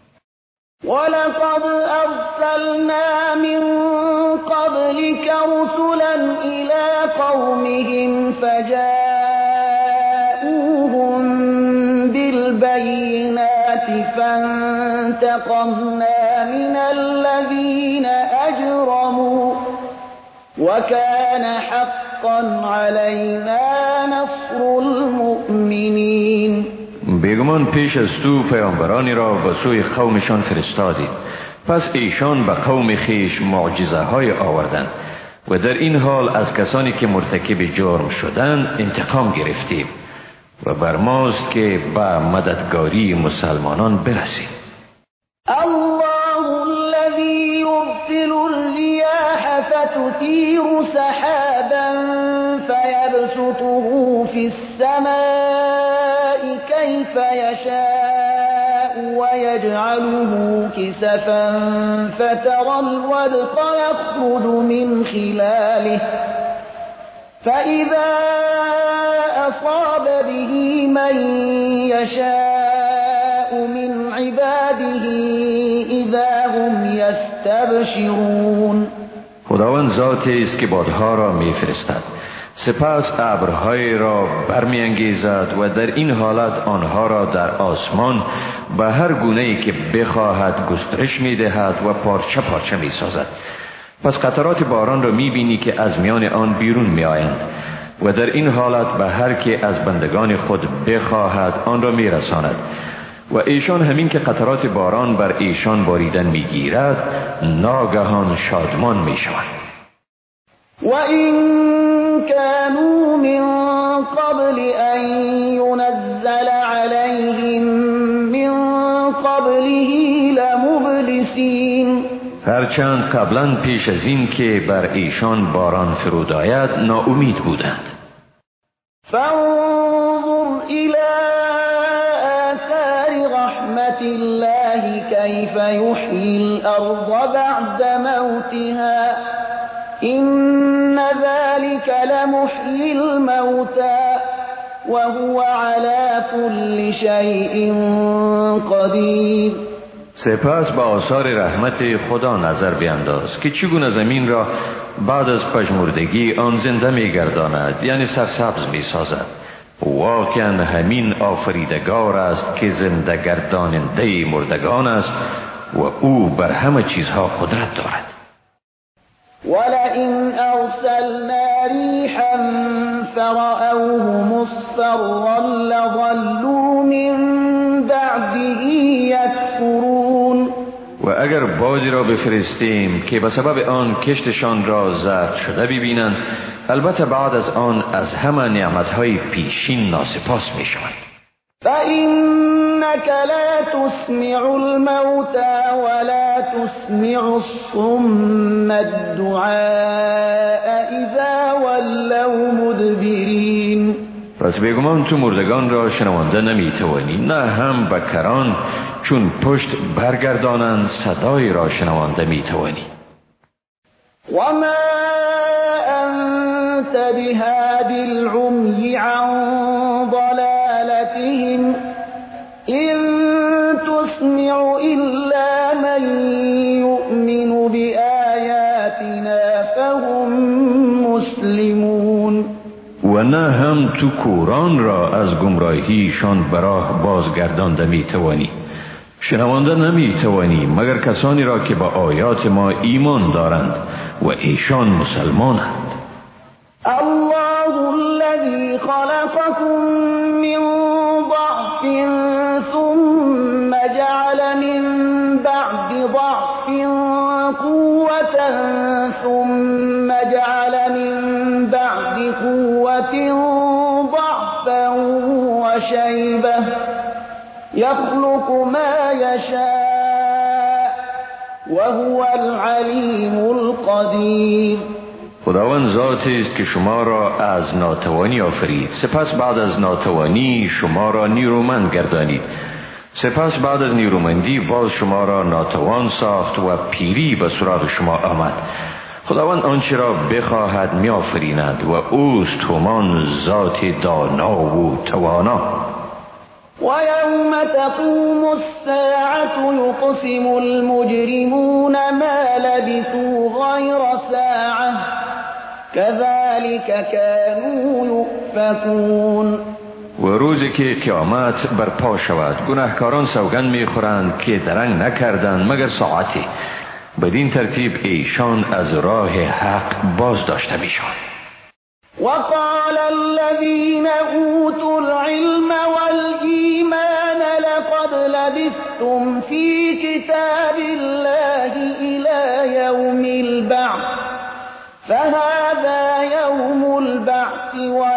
ولقد أرسلنا من قبلك رسلا إلى قومهم فجاءوهم بالبينات فانتقمنا من الذين أجرموا وكان حقا علينا نصر المؤمنين. بیگمان پیش از تو پیامبرانی را به سوی قومشان فرستادید، پس ایشان به قوم خیش معجزه های آوردند و در این حال از کسانی که مرتکب جرم شدند انتقام گرفتیم و بر ماست که به مددگاری مسلمانان برسیم. الله الذي يرسل الرياح فتثير سحابا فيبسطه في السماء كيف يشاء ويجعله كسفا فترى الودق يخرج من خلاله فإذا أصاب به من يشاء من عباده إذا هم يستبشرون. خداوند ذاتی است که بادها را میفرستد، سپس ابرهای را برمیانگیزد و در این حالت آنها را در آسمان به هر گونه‌ای که بخواهد گسترش میدهد و پارچه پارچه میسازد. پس قطرات باران را میبینی که از میان آن بیرون میآیند و در این حالت به هر که از بندگان خود بخواهد آن را میرساند و ایشان همین که قطرات باران بر ایشان باریدن میگیرد ناگهان شادمان میشوند. وَإِن كَانُوا مِن قَبْلِ أَن يُنَزَّلَ عَلَيْهِم مِّن قَبْلِهِ لَمُبْلِسِينَ. هرچند قبلا پیش از این که بر ایشان باران فرود آید ناامید بودند. فانظر إلى آثار رحمة الله كيف يحيي الأرض بعد موتها إن ذلك لمحيي الموتى وهو على كل شيء قدير. سپس به آثار رحمت خدا نظر بینداز که چگونه زمین را بعد از پژمردگی آن زنده می‌گرداند، یعنی سرسبز می‌سازد. واقعا همین آفریدگار است که زنده گرداننده مردگان است و او بر همه چیزها قدرت دارد. ولئن أرسلنا ريحا فرأوه مصفرا لظلوا من بعده يكفرون. و اگر بادی را بفرستیم که به سبب آن کشتشان را زرد شده ببینند، البته بعد از آن از همه نعمتهای پیشین ناسپاس می شوند. فإنك لا تسمع الموتى ولا تسمع الصم الدعاء إذا ولوا مدبرين. پس بیگمان تو مردگان را شنوانده نمیتوانی، نه هم بکران چون پشت برگردانند صدای را شنوانده میتوانی. وما أنت بهاد العمي عن ضلالتهم إن تسمع إلا من يؤمن بآياتنا فهم مسلمون. و نه هم تو کوران را از گمراهیشان براه بازگردانده میتوانی، شنوانده نمیتوانی مگر کسانی را که به آیات ما ایمان دارند و ایشان مسلمانند. الله الذي خلقكم من ضعف ثم جعل من بعد ضعف قوة ثم جعل من بعد قوة ضعفا وشيبة يخلق ما يشاء وهو العليم القدير. خداوند ذاتی است که شما را از ناتوانی آفرید، سپس بعد از ناتوانی شما را نیرومند گردانید سپس بعد از نیرومندی باز شما را ناتوان ساخت و پیری به سراغ شما آمد. خداوند آنچه را بخواهد می آفریند و اوست همان ذات دانا و توانا. ويوم تقوم الساعة يقسم المجرمون ما لبثوا غير ساعة كذلك كانوا يؤفكون. و روزی که قیامت برپا شود گناهکاران سوگند میخورند که درنگ نکردند مگر ساعتی. بدین ترتیب ایشان از راه حق باز داشته میشوند. وقال الذين أوتوا العلم والإيمان لقد لبثتم في كتاب الله إلى يوم البعث فهذا يوم البعث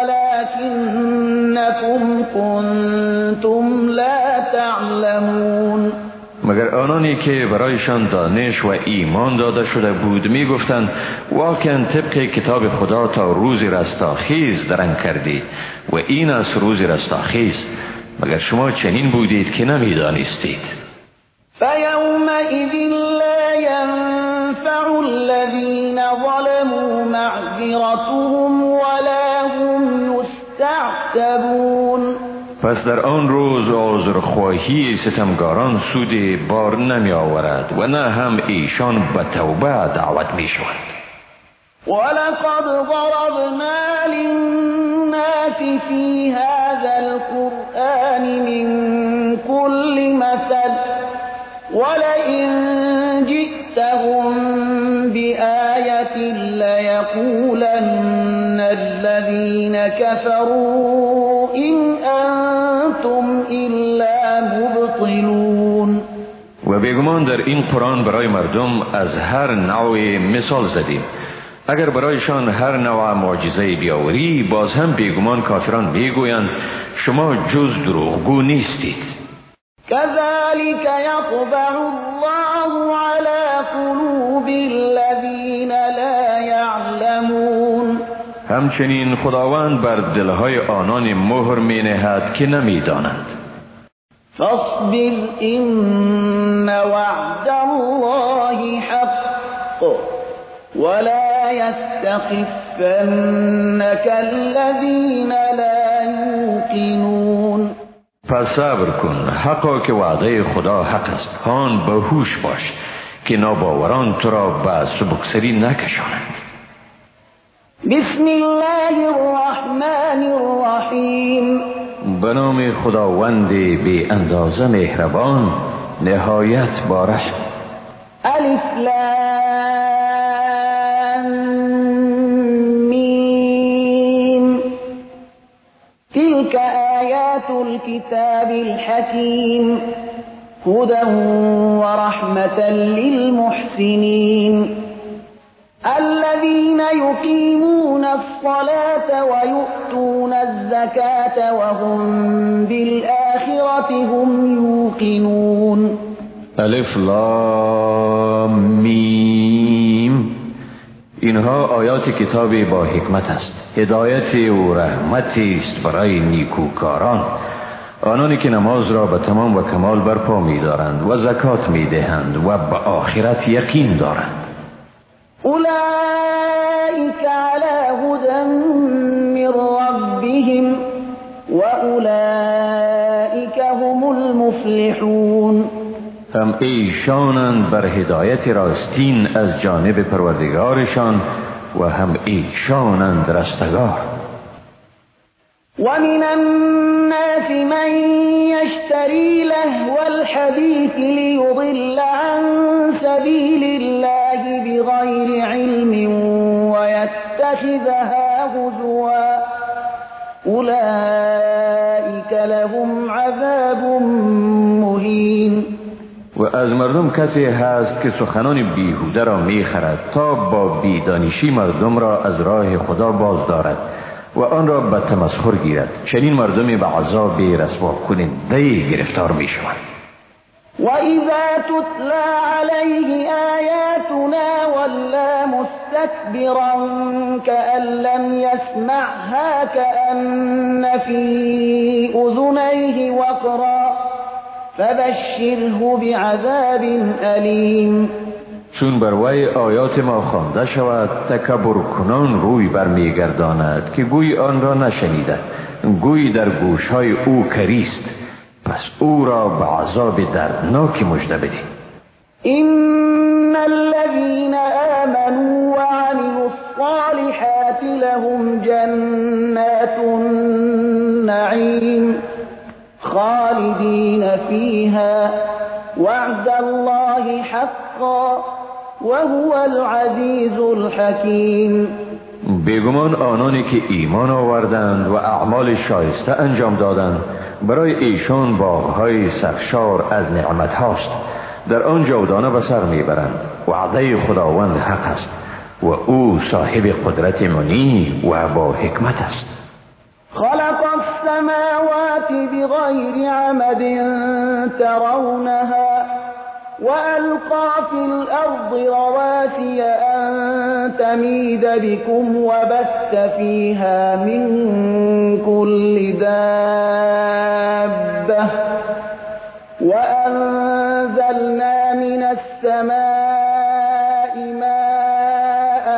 ولكنكم كنتم لا تعلمون. مگر آنانی که برایشان دانش و ایمان داده شده بود می گفتند واقعا طبق کتاب خدا تا روز رستاخیز درنگ کردید و این از روز رستاخیز، مگر شما چنین بودید که نمی دانستید. فَيَوْمَئِذٍ لَا يَنفَعُ الَّذِينَ ظَلَمُوا مَعْذِرَتُهُمْ وَلَا هُمْ يُسْتَعْتَبُونَ. پس در آن روز عذرخواهی ستمگاران سودی بار نمی آورد و نه هم ایشان به توبه دعوت می شوند. وَلَقَدْ ضَرَبْنَا لِلنَّاسِ فِي هَذَا الْقُرْآنِ مِنْ كُلِّ مَثَلٍ وَلَئِنْ جِئْتَهُمْ بِآيَةٍ لَيَقُولَنَّ الَّذِينَ كَفَرُوا إِنْ أَنْتُمْ إِلَّا مُبْطِلُونَ. و بیگمان در این قرآن برای مردم از هر نوع مثال زدیم. اگر برایشان هر نوع معجزه بیاوری باز هم بیگمان کافران میگویند شما جز دروغگو نیستید. كذلك يطبع الله على قلوب الذين لا يعلمون. همچنین خداوند بر دلهای آنان مهر می نهد که نمی دانند. فاصبر إن وعد الله حق ولا يستخفنك الذين لا يوقنون. پس صبر کن، حقا که وعده خدا حق است. هان به هوش باش که ناباوران تو را به سبکسری نکشانند. بسم الله الرحمن الرحیم. به نام خداوند بی اندازه مهربان نهایت با رحم. الف لام میم. تلك آیات الكتاب الحکیم هدى ورحمة للمحسنين الذين يقيمون الصلاة ويؤتون الزكاة وهم بالآخرة هم يوقنون. الف لام میم. اینها آیات کتابی با حکمت است. هدایت و رحمتی است برای نیکوکاران، آنانی که نماز را به تمام و کمال برپا می دارند و زکات می دهند و به آخرت یقین دارند. أولئك على هدى من ربهم وأولئك هم المفلحون. هم ایشانند بر هدایت راستین از جانب پروردگارشان و هم ایشانند رستگار. ومن الناس من يشتري لهو الحديث ليضل عن سبيل الله بغير علم ويتخذها هزوا أولئك لهم عذاب مهين. و از مردم کسی هست که سخنان بیهوده را میخرد تا با بیدانشی مردم را از راه خدا باز دارد و آن را به تمسخر گیرد. چنین مردمی به عذاب رسوا کننده گرفتار می شوند. و اذا تتلى علیه آیاتنا ولا مستكبرا كأن لم يسمعها كأن في اذنيه وقرا فبشره بعذاب علیم. چون بر وی آیات ما خوانده شود تکبر کنان روی برمیگرداند که گوی آن را نشنیده، گوی در گوشهای او کریست، پس او را به عذاب دردناکی مژده بده. إن الذين آمنوا وعملوا الصالحات لهم جنات النعيم خالدين فيها وعد الله حقا وهو العزيز الحكيم. بیگمان آنانی که ایمان آوردند و اعمال شایسته انجام دادند برای ایشان باغهای سرشار از نعمت هاست، در آن جاودانه به سر میبرند. وعده خداوند حق است و او صاحب قدرت منی و با حکمت است. خلق السماوات بغير عمد ترونها وألقى في الأرض رواسي أن تميد بكم وبث فيها من كل دابة وأنزلنا من السماء ماء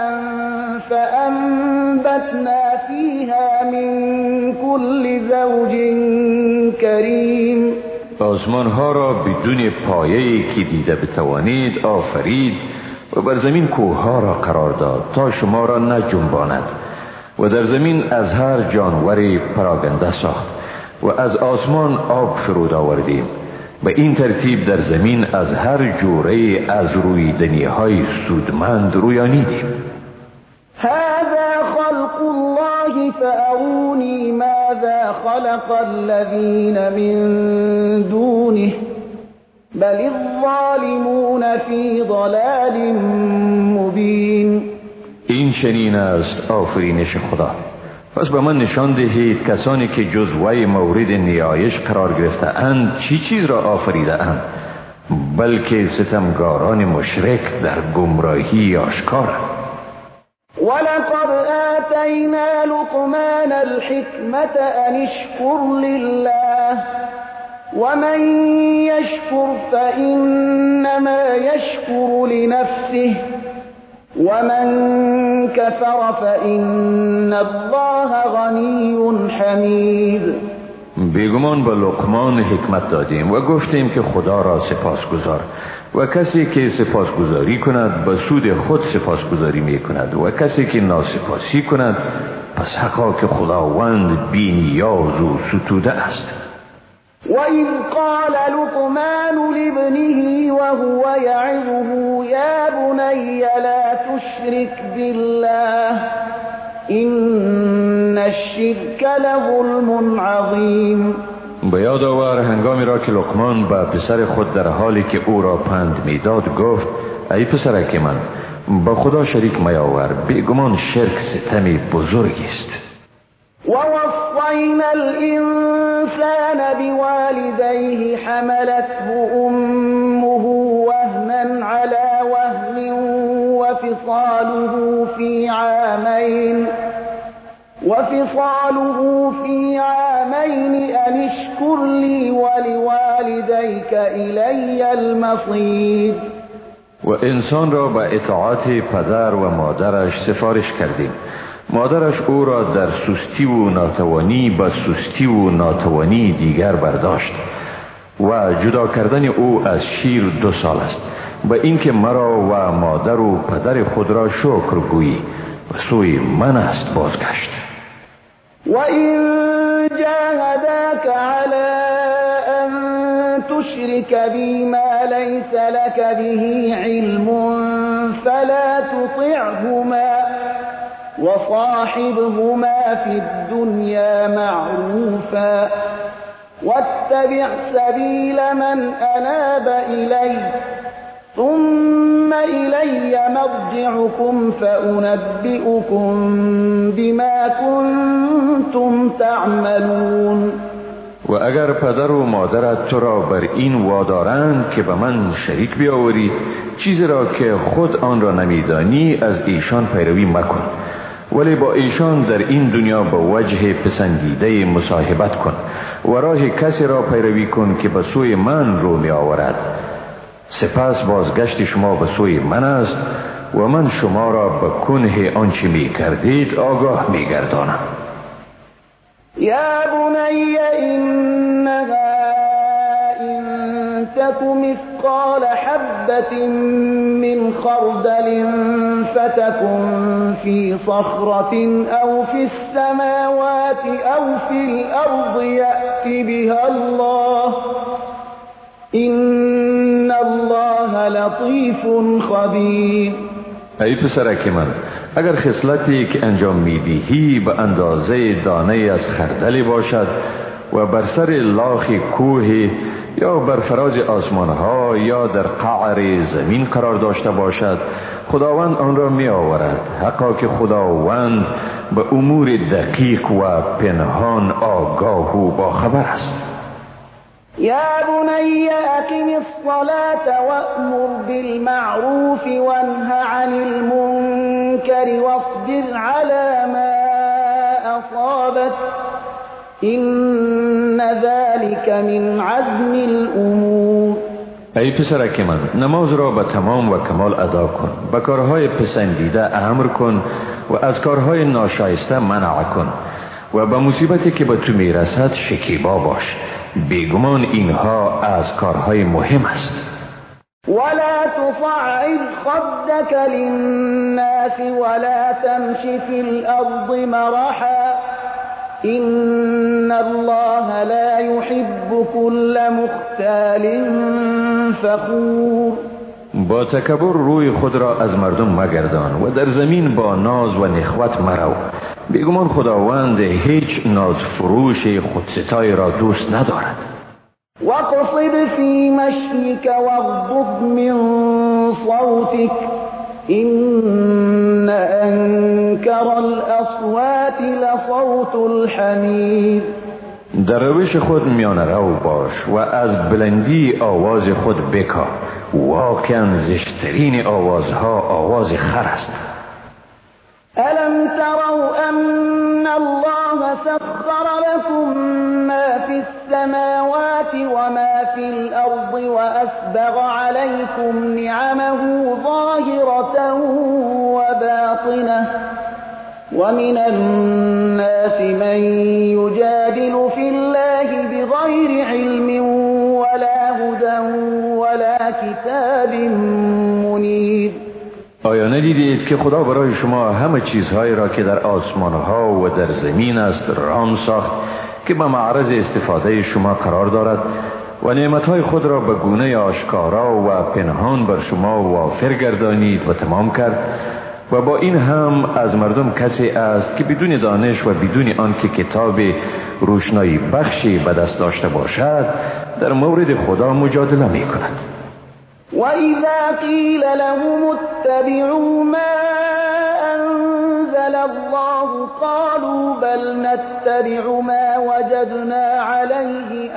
فأنبتنا فيها من كل زوج كريم. آسمان ها را بدون پایه‌ای که دیده بتوانید آفرید و بر زمین کوه ها را قرار داد تا شما را نجنباند و در زمین از هر جانوری پراگنده ساخت و از آسمان آب فرود آوردیم. به این ترتیب در زمین از هر جوره از رویدنی های سودمند رویانیدیم. هذا خلق الله فأروني ماذا خلق الذين من دونه بل الظالمون في ضلال مبين. این چنین است آفرینش خدا، پس به من نشان دهید کسانی که جزوه مورد نیایش قرار گرفته اند چی چیز را آفریده اند، بلکه ستمگاران مشرک در گمراهی آشکار. ولقد آتينا لقمان الحكمة أن اشكر لله ومن يشكر فإنما يشكر لنفسه ومن كفر فإن الله غني حميد. بیگمان به لقمان حکمت دادیم و گفتیم که خدا را سپاسگزار و کسی که سپاسگزاری کند به سود خود سپاسگزاری می کند و کسی که ناسپاسی کند پس حقا که خداوند بی نیاز و ستوده است. وَإِذْ قَالَ لُقْمَانُ لِابْنِهِ وَهُوَ يَعِظُهُ يَا بُنَيَّ لَا تُشْرِكْ بِاللَّهِ إِنَّ الشِّرْكَ لَظُلْمٌ عَظِيمٌ. به یاد آور هنگامی را که لقمان به پسر خود در حالی که او را پند میداد گفت ای پسرک من با خدا شریک میاور، بیگمان شرک ستمی بزرگی است. ووصينا الإنسان بوالديه حملته أمه وهنا على وهن وفصاله في عامين أن اشكر لي ولوالديك إلي المصير. و انسان را به اطاعت پدر و مادرش سفارش کردیم. مادرش او را در سستی و ناتوانی به سستی و ناتوانی دیگر برداشت و جدا کردن او از شیر 2 سال است، به اینکه مرا و مادر و پدر خود را شکر گویی و سوی من است بازگشت. وَإِن جَاهَدَاكَ عَلَىٰ أَن تُشْرِكَ بِي مَا لَيْسَ لَكَ بِهِ عِلْمٌ فَلَا تُطِعْهُمَا وَصَاحِبْهُمَا فِي الدُّنْيَا مَعْرُوفًا وَاتَّبِعْ سَبِيلَ مَنْ أَنَابَ إِلَيَّ ثُمَّ إِلَيَّ مَرْجِعُكُمْ فَأُنَبِّئُكُم بِمَا كُنتُمْ تَعْمَلُونَ. و اگر پدر و مادرت تو را بر این وادارند که به من شریک بیاوری، چیزی را که خود آن را نمیدانی از ایشان پیروی مکن ولی با ایشان در این دنیا به وجه پسندیده مصاحبت کن و راه کسی را پیروی کن که به سوی من رو می آورد. سپس بازگشت شما به سوی من است و من شما را به کنه آنچه می کردید آگاه می گردانم. یا بنی انها ان تک مثقال حبة من خردل فتكن في صخرة او في السماوات او في الارض یأت بها الله ان الله لطیف خبیر. ای پسرک من، اگر خصلتی که انجام میدهی به اندازه دانه از خردلی باشد و بر سر لاخ کوه یا بر فراز آسمانها یا در قعر زمین قرار داشته باشد، خداوند آن را می آورد، حقا که خداوند به امور دقیق و پنهان آگاه و باخبر است. یا بنی اقم الصلاة وأمر بالمعروف وانه عن المنکر واصبر على ما اصابك ان ذلك من عزم الامور. ای پسرک من، نماز را به تمام و کمال ادا کن، به کارهای پسندیده امر کن و از کارهای ناشایسته منع کن و به مصیبتی که به تو میرسد شکیبا باش. بیگمان اینها از کارهای مهم است. ولا تصعر خدك للناس ولا تمش في الأرض مرحا إن الله لا يحب كل مختال فخور. با تکبر روی خود را از مردم مگردان و در زمین با ناز و نخوت مرو. بیگمان خداوند هیچ ناز فروش خودستای را دوست ندارد. واقصد في مشيك واغضض من صوتك إن أنكر الأصوات لصوت الحمير. در روش خود میان رو باش و از بلندی آواز خود بکا. واقعا زشترین آوازها آواز خر است. ألم تروا أن الله سخر لكم ما في السماوات وما في الأرض وأسبغ عليكم نعمه ظاهرة وباطنة ومن الناس من يجادل في الله بغير علم ولا هدى ولا کتاب منیر. آیا ندیدید که خدا برای شما همه چیزهایی را که در آسمانها و در زمین است رام ساخت که به معرض استفاده شما قرار دارد و نعمتهای خود را به گونه آشکارا و پنهان بر شما وافر گردانید و تمام کرد و با این هم از مردم کسی است که بدون دانش و بدون آنکه کتاب روشنایی بخشی به دست داشته باشد در مورد خدا مجادله می کند. وَإِذَا قِيلَ لَهُمُ اتَّبِعُوا مَا أَنزَلَ اللَّهُ قَالُوا بَلْ نَتَّبِعُ مَا وَجَدْنَا عَلَيْهِ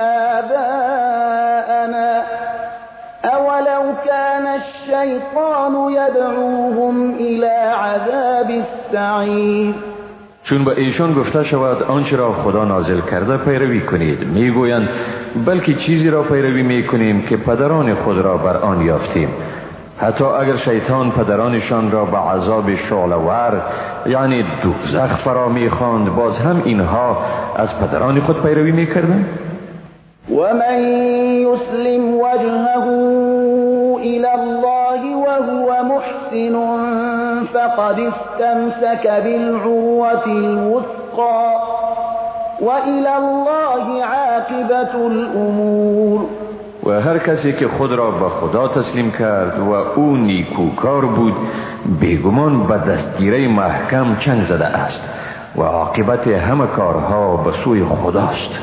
آبَاءَنَا أَوَلَوْ كَانَ الشَّيْطَانُ يَدْعُوهُمْ إِلَى عَذَابِ السَّعِيرِ. چون به ایشان گفته شود آنچه را خدا نازل کرده پیروی کنید، میگویند بلکه چیزی را پیروی میکنیم که پدران خود را بر آن یافتیم. حتی اگر شیطان پدرانشان را به عذاب شعله‌ور یعنی دوزخ فرا میخواند، باز هم اینها از پدران خود پیروی میکردند. ومن يسلم وجهه إلى الله وهو محسن فقد استمسك بالعروة الوثقى وإلى الله عاقبة الأمور. و هر کسی که خود را به خدا تسلیم کرد و او نیکوکار بود، بیگمان به دستگیره محکم چنگ زده است و عاقبت همه کارها به سوی خداست.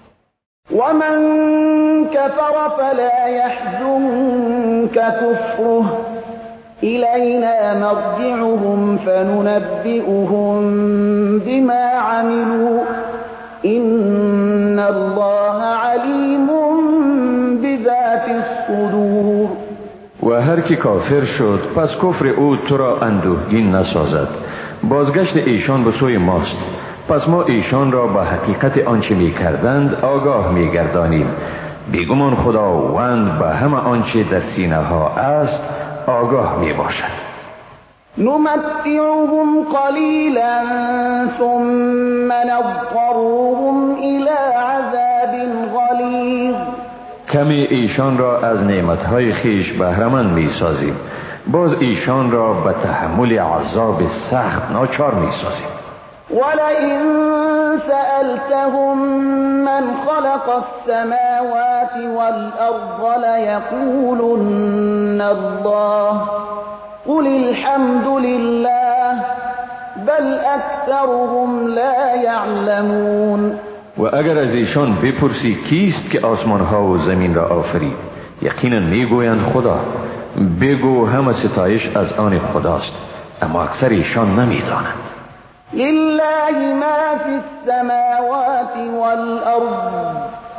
ومن كفر فلا يحزنك كفره إلينا مرجعهم فننبئهم بما عملوا إن الله عليم بذات الصدور. و هر کی کافر شد پس کفر او تو را اندوهگین نسازد. بازگشت ایشان به سوی ماست، پس ما ایشان را با حقیقت آنچه می کردند آگاه می گردانیم. بیگمان خداوند به همه آنچه در سینه ها است آگاه می باشد. نمتعهم قلیلا ثم نضطرهم الى عذاب غلیظ. کمی ایشان را از نعمتهای خیش بهره‌مند می سازیم، باز ایشان را به تحمل عذاب سخت ناچار می سازیم. ولئن سألتهم من خلق السماوات والأرض ليقولن الله قل الحمد لله بل أكثرهم لا يعلمون. و اگر از ایشان بپرسی کیست که آسمان ها و زمین را آفرید، یقینا میگویند خدا. بگو همه ستایش از آن خداست، اما اکثر ایشان نمیدانند. لله ما في السماوات والأرض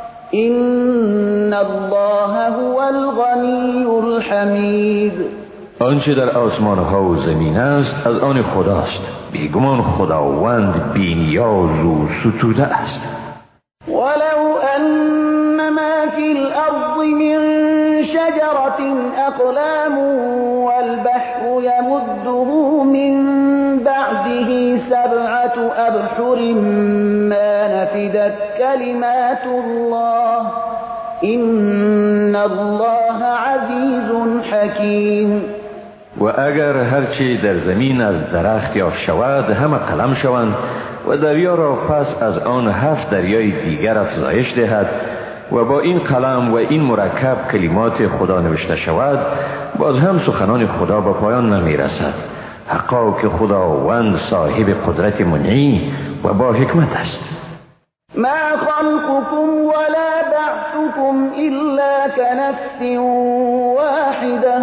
إن الله هو الغني الحمید. آنچه در آسمان ها و زمین است از آن خداست، بیگمان خداوند بی‌نیاز و ستوده است. ولو أن ما في الأرض من شجرة أقلام والبحر يمده من بعده 7 أبحر ما نفدت كلمات الله إن الله عزيز حكيم. و اگر هرچی در زمین از درخت یافت شود همه قلم شوند و دریا را پس از آن 7 دریای دیگر افزایش دهد و با این قلم و این مرکب کلمات خدا نوشته شود، باز هم سخنان خدا به پایان نمی رسد. حقا که خداوند صاحب قدرت منعی و با حکمت است. ما خلقكم ولا بعثكم إلا كنفس واحدة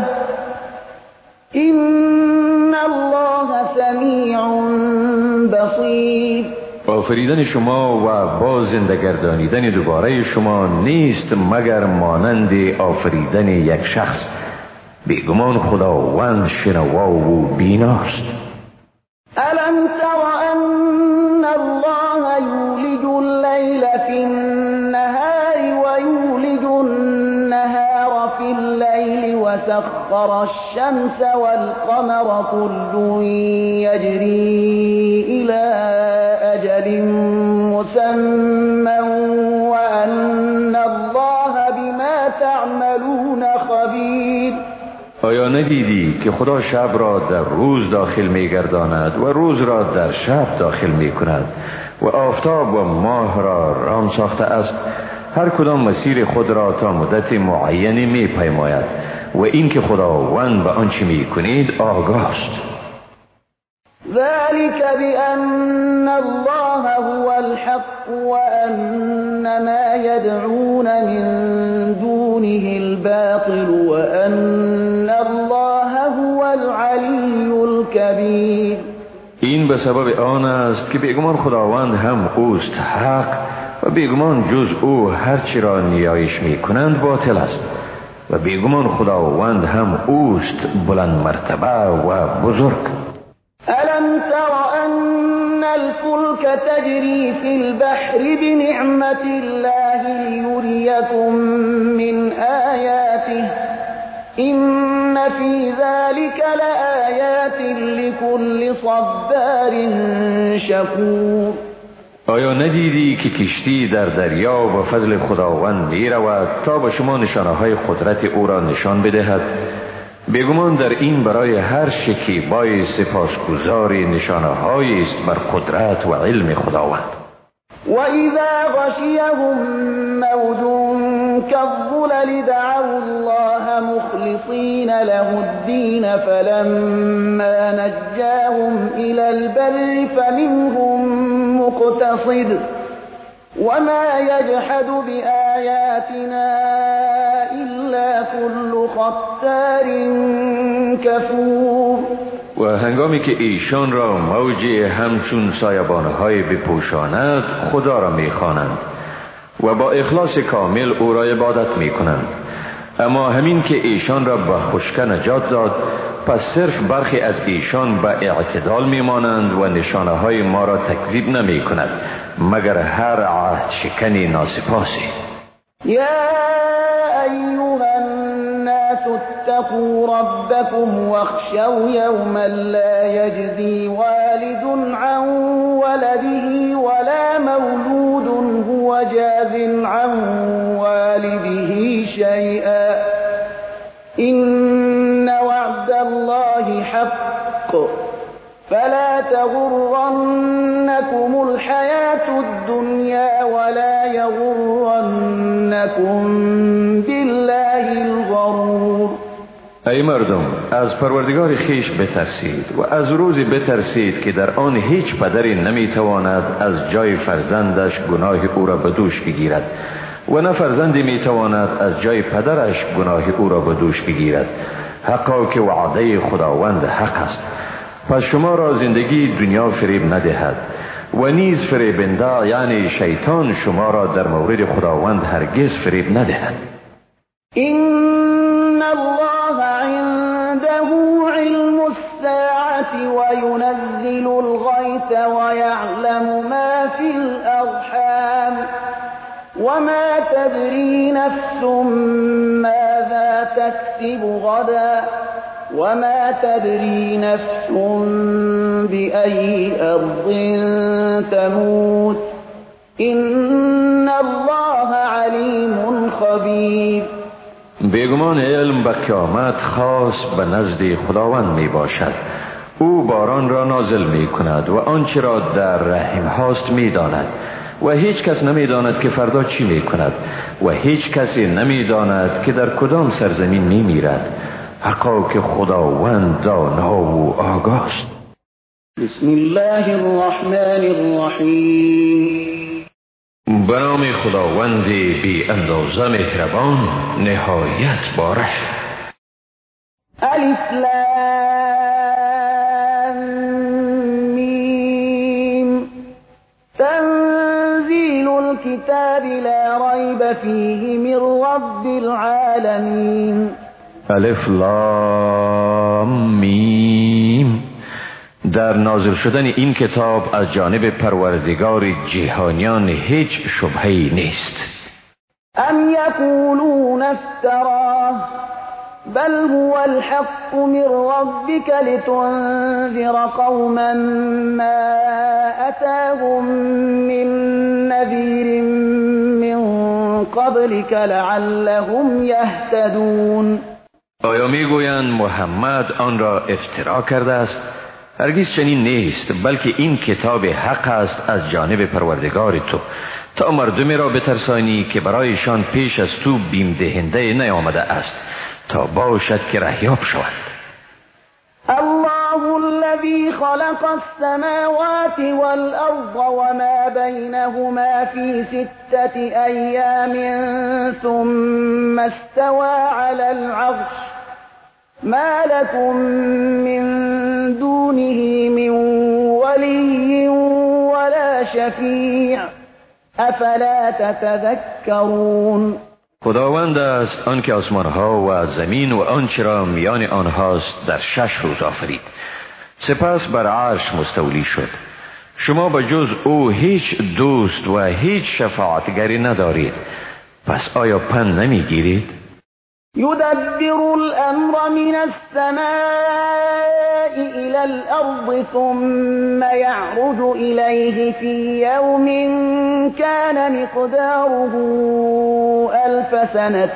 إن الله سمیع بصیر. آفریدن شما و باز زنده گردانیدن دوباره شما نیست مگر مانند آفریدن یک شخص، بیگمان خداوند شنوا و بیناست. الم تر ان الله یولج اللیل فی النهار و یولج النهار فی اللیل و سخر الشمس والقمر كل یجری الى اجل مسمى وان الله بما تعملون خبیر. آیا ندیدی که خدا شب را در روز داخل می گرداند و روز را در شب داخل می کند و آفتاب و ماه را رام ساخته است؟ هر کدام مسیر خود را تا مدت معینی می پیماید و این که خداوند به آنچه می کنید آگاه است. ذلك بأن الله هو الحق وأن ما يدعون من دونه الباطل وأن الله هو العلی الكبیر. این به سبب آن است که بیگمان خداوند هم اوست حق و بیگمان جز او هرچی را نیایش می کنند باطل است و بیگمان خداوند هم اوست بلند مرتبه و بزرگ. ألم تر أن الفلك تجري في البحر بنعمة الله ليريكم من آياته إن في ذلك لآيات لكل صبار شكور. آیا ندیدی که کشتی در دریا و فضل خداوند می رود تا به شما نشانه های قدرت او را نشان بدهد؟ بیگمان در این برای هر شکیبای سپاسگزار نشانه هایی است بر قدرت و علم خداوند. و اذا غشیهم موج كالظلل دعوا الله مخلصین له الدین فلما نجاهم الى البر فمنهم مقتصد وما يجحد بآياتنا إلا كل ختار كفور. و هنگامی که ایشان را موجی همچون سایبانهای بپوشاند خدا را میخوانند و با اخلاص کامل او را عبادت میکنند، اما همین که ایشان را به خشکه نجات داد، پس صرف برخی از ایشان به اعتدال میمانند و نشانه های ما را تکذیب نمی کند مگر هر عهد شکنی ناسپاسی. یا ایها الناس اتقوا ربكم واخشوا یوما لا یجزی والد عن ولده ولا مولود هو جاز عن والده شيئا إن وعد الله حق فلا تغرنكم الحياة الدنيا ولا يغرنكم بالله الغرور. ای مردم، از پروردگار خیش بترسید و از روزی بترسید که در آن هیچ پدری نمیتواند از جای فرزندش گناه او را به دوش بگیرد و نه فرزندی میتواند از جای پدرش گناه او را به دوش بگیرد. حقا که وعده خداوند حق است. پس شما را زندگی دنیا فریب ندهد و نیز فریبنده یعنی شیطان شما را در مورد خداوند هرگز فریب ندهد. این الله عنده علم الساعة وينزل الغيث ويعلم ما في الأرحام وما تدري نفس ماذا تكسب غدا وما تدري نفس بأي أرض تموت إن الله عليم خبير. بیگمان علم به قیامت خاص به نزد خداوند می باشد. او باران را نازل می کند و آنچه را در رحم هاست می داند و هیچ کس نمی داند که فردا چی می کند و هیچ کسی نمی داند که در کدام سرزمین می میرد. حقا که خداوند دانا و آگاه است. بسم الله الرحمن الرحیم. به نام خداوند بی اندازه مهربان نهایت بارش. الف لام میم. تنزیل الكتاب لا ریب فیه من رب العالمین. الف لام میم. در نازل شدن این کتاب از جانب پروردگار جهانیان هیچ شبهه‌ای نیست. ام یقولون افتراه بل هو الحق من ربك لتنذر قوما ما أتاهم من نذير من قبلك لعلهم يهتدون. آیا میگویند محمد آن را افترا کرده است؟ هرگز چنین نیست، بلکه این کتاب حق است از جانب پروردگار تو تا مردمی را بترسانی که برایشان پیش از تو بیم دهنده نیامده است تا باشد که رهیاب شوند. الله الذي خلق السماوات والأرض وما بينهما في 6 أيام ثم استوى على العرش ما لكم من دونه من ولي ولا شفيع افلا تتذكرون. خداوند است آنکه آسمانها و زمین و آنچه را میان آنهاست در 6 روز آفرید، سپس بر عرش مستولی شد. شما به جز او هیچ دوست و هیچ شفاعتگری ندارید، پس آیا پند نمیگیرید؟ يدبر الأمر من السماء إلى الأرض ثم يعرج إليه في يوم كان مقداره 1000 سنة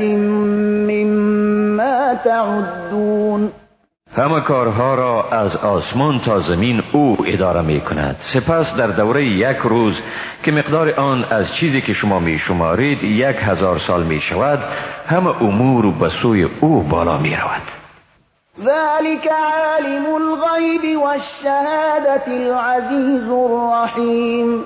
مما تعدون. همه کارها را از آسمان تا زمین او اداره می کند. سپس در دوره 1 روز که مقدار آن از چیزی که شما می شمارید 1000 سال می شود، همه امور به سوی او بالا می رود. ذلك عالم الغیب والشهادة العزیز الرحیم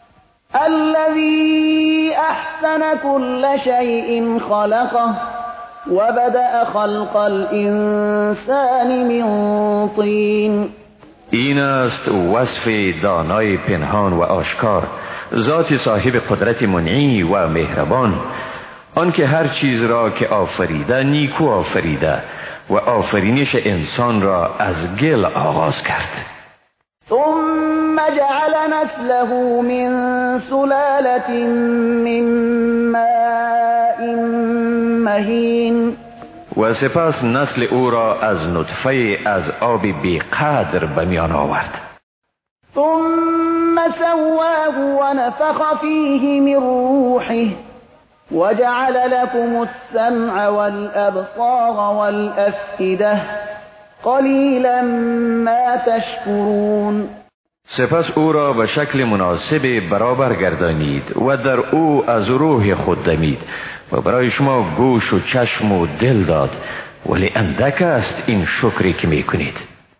الذي احسن كل شيء خلقه وبدأ خلق الانسان من طین. این است وصف دانای پنهان و آشکار، ذات صاحب قدرت منعی و مهربان. آنکه هر چیز را که آفریده نیکو آفریده و آفرینش انسان را از گل آغاز کرد. ثم جعل نسله من سلالة من ماء مهین، و سپس نسل او را از نطفه از آب بیقدر به میان آورد. ثم سواه ونفخ فيه من روحه وجعل لكم السمع والأبصار والأفئدة قلیلا ما تشکرون. سپس او را به شکل مناسب برابر گردانید و در او از روح خود دمید و برای شما گوش و چشم و دل داد، ولی اندک است این شکری که می کنید.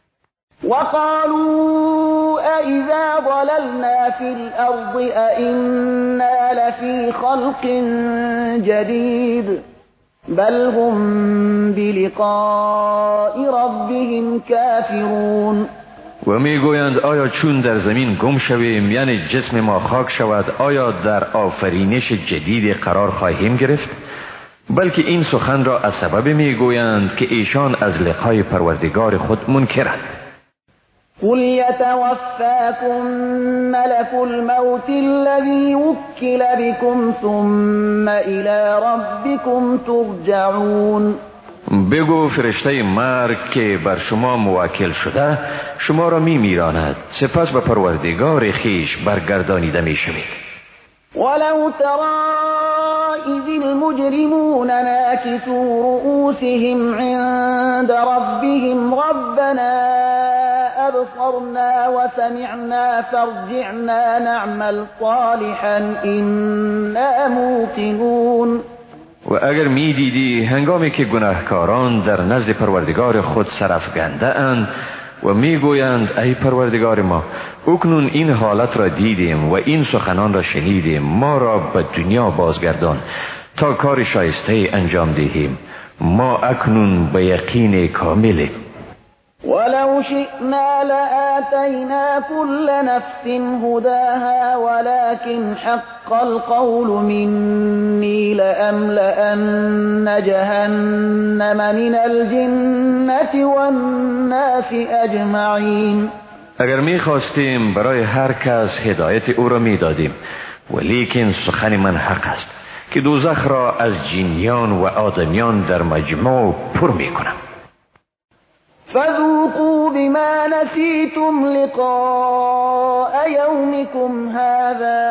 وقالوا أإذا ضللنا في الأرض أإنا لفي خلق جديد بل هم بلقاء ربهم كافرون. و می گویند آیا چون در زمین گم شویم، یعنی جسم ما خاک شود، آیا در آفرینش جدید قرار خواهیم گرفت؟ بلکه این سخن را از سبب می گویند که ایشان از لقای پروردگار خود منکرند. قل يتوفاكم ملك الموت الذي وكل بكم ثم إلى ربكم ترجعون. بگو فرشته مرگ که بر شما موکل شده شما را می میراند، سپس به پروردگار خیش برگردانیده می شوید. ولو ترى إذ المجرمون ناكسوا رؤوسهم عند ربهم ربنا أبصرنا وسمعنا فارجعنا نعمل صالحا إنا موقنون. و اگر می دیدی هنگامی که گناهکاران در نزد پروردگار خود سرافکنده اند و می گویند ای پروردگار ما، اکنون این حالت را دیدیم و این سخنان را شنیدیم، ما را به دنیا بازگردان تا کار شایسته انجام دهیم، ما اکنون به یقین کامل. ولو شئنا لآتينا كل نفس هداها ولكن حق القول مني لأملأن جهنم من الجنة والناس أجمعين. اگر می خواستیم برای هر کس هدایت او را می دادیم، ولیکن سخن من حق است که دوزخ را از جنیان و آدمیان در مجموع پر می کنم. فذوقوا بما نسيتم لقاء يومكم هذا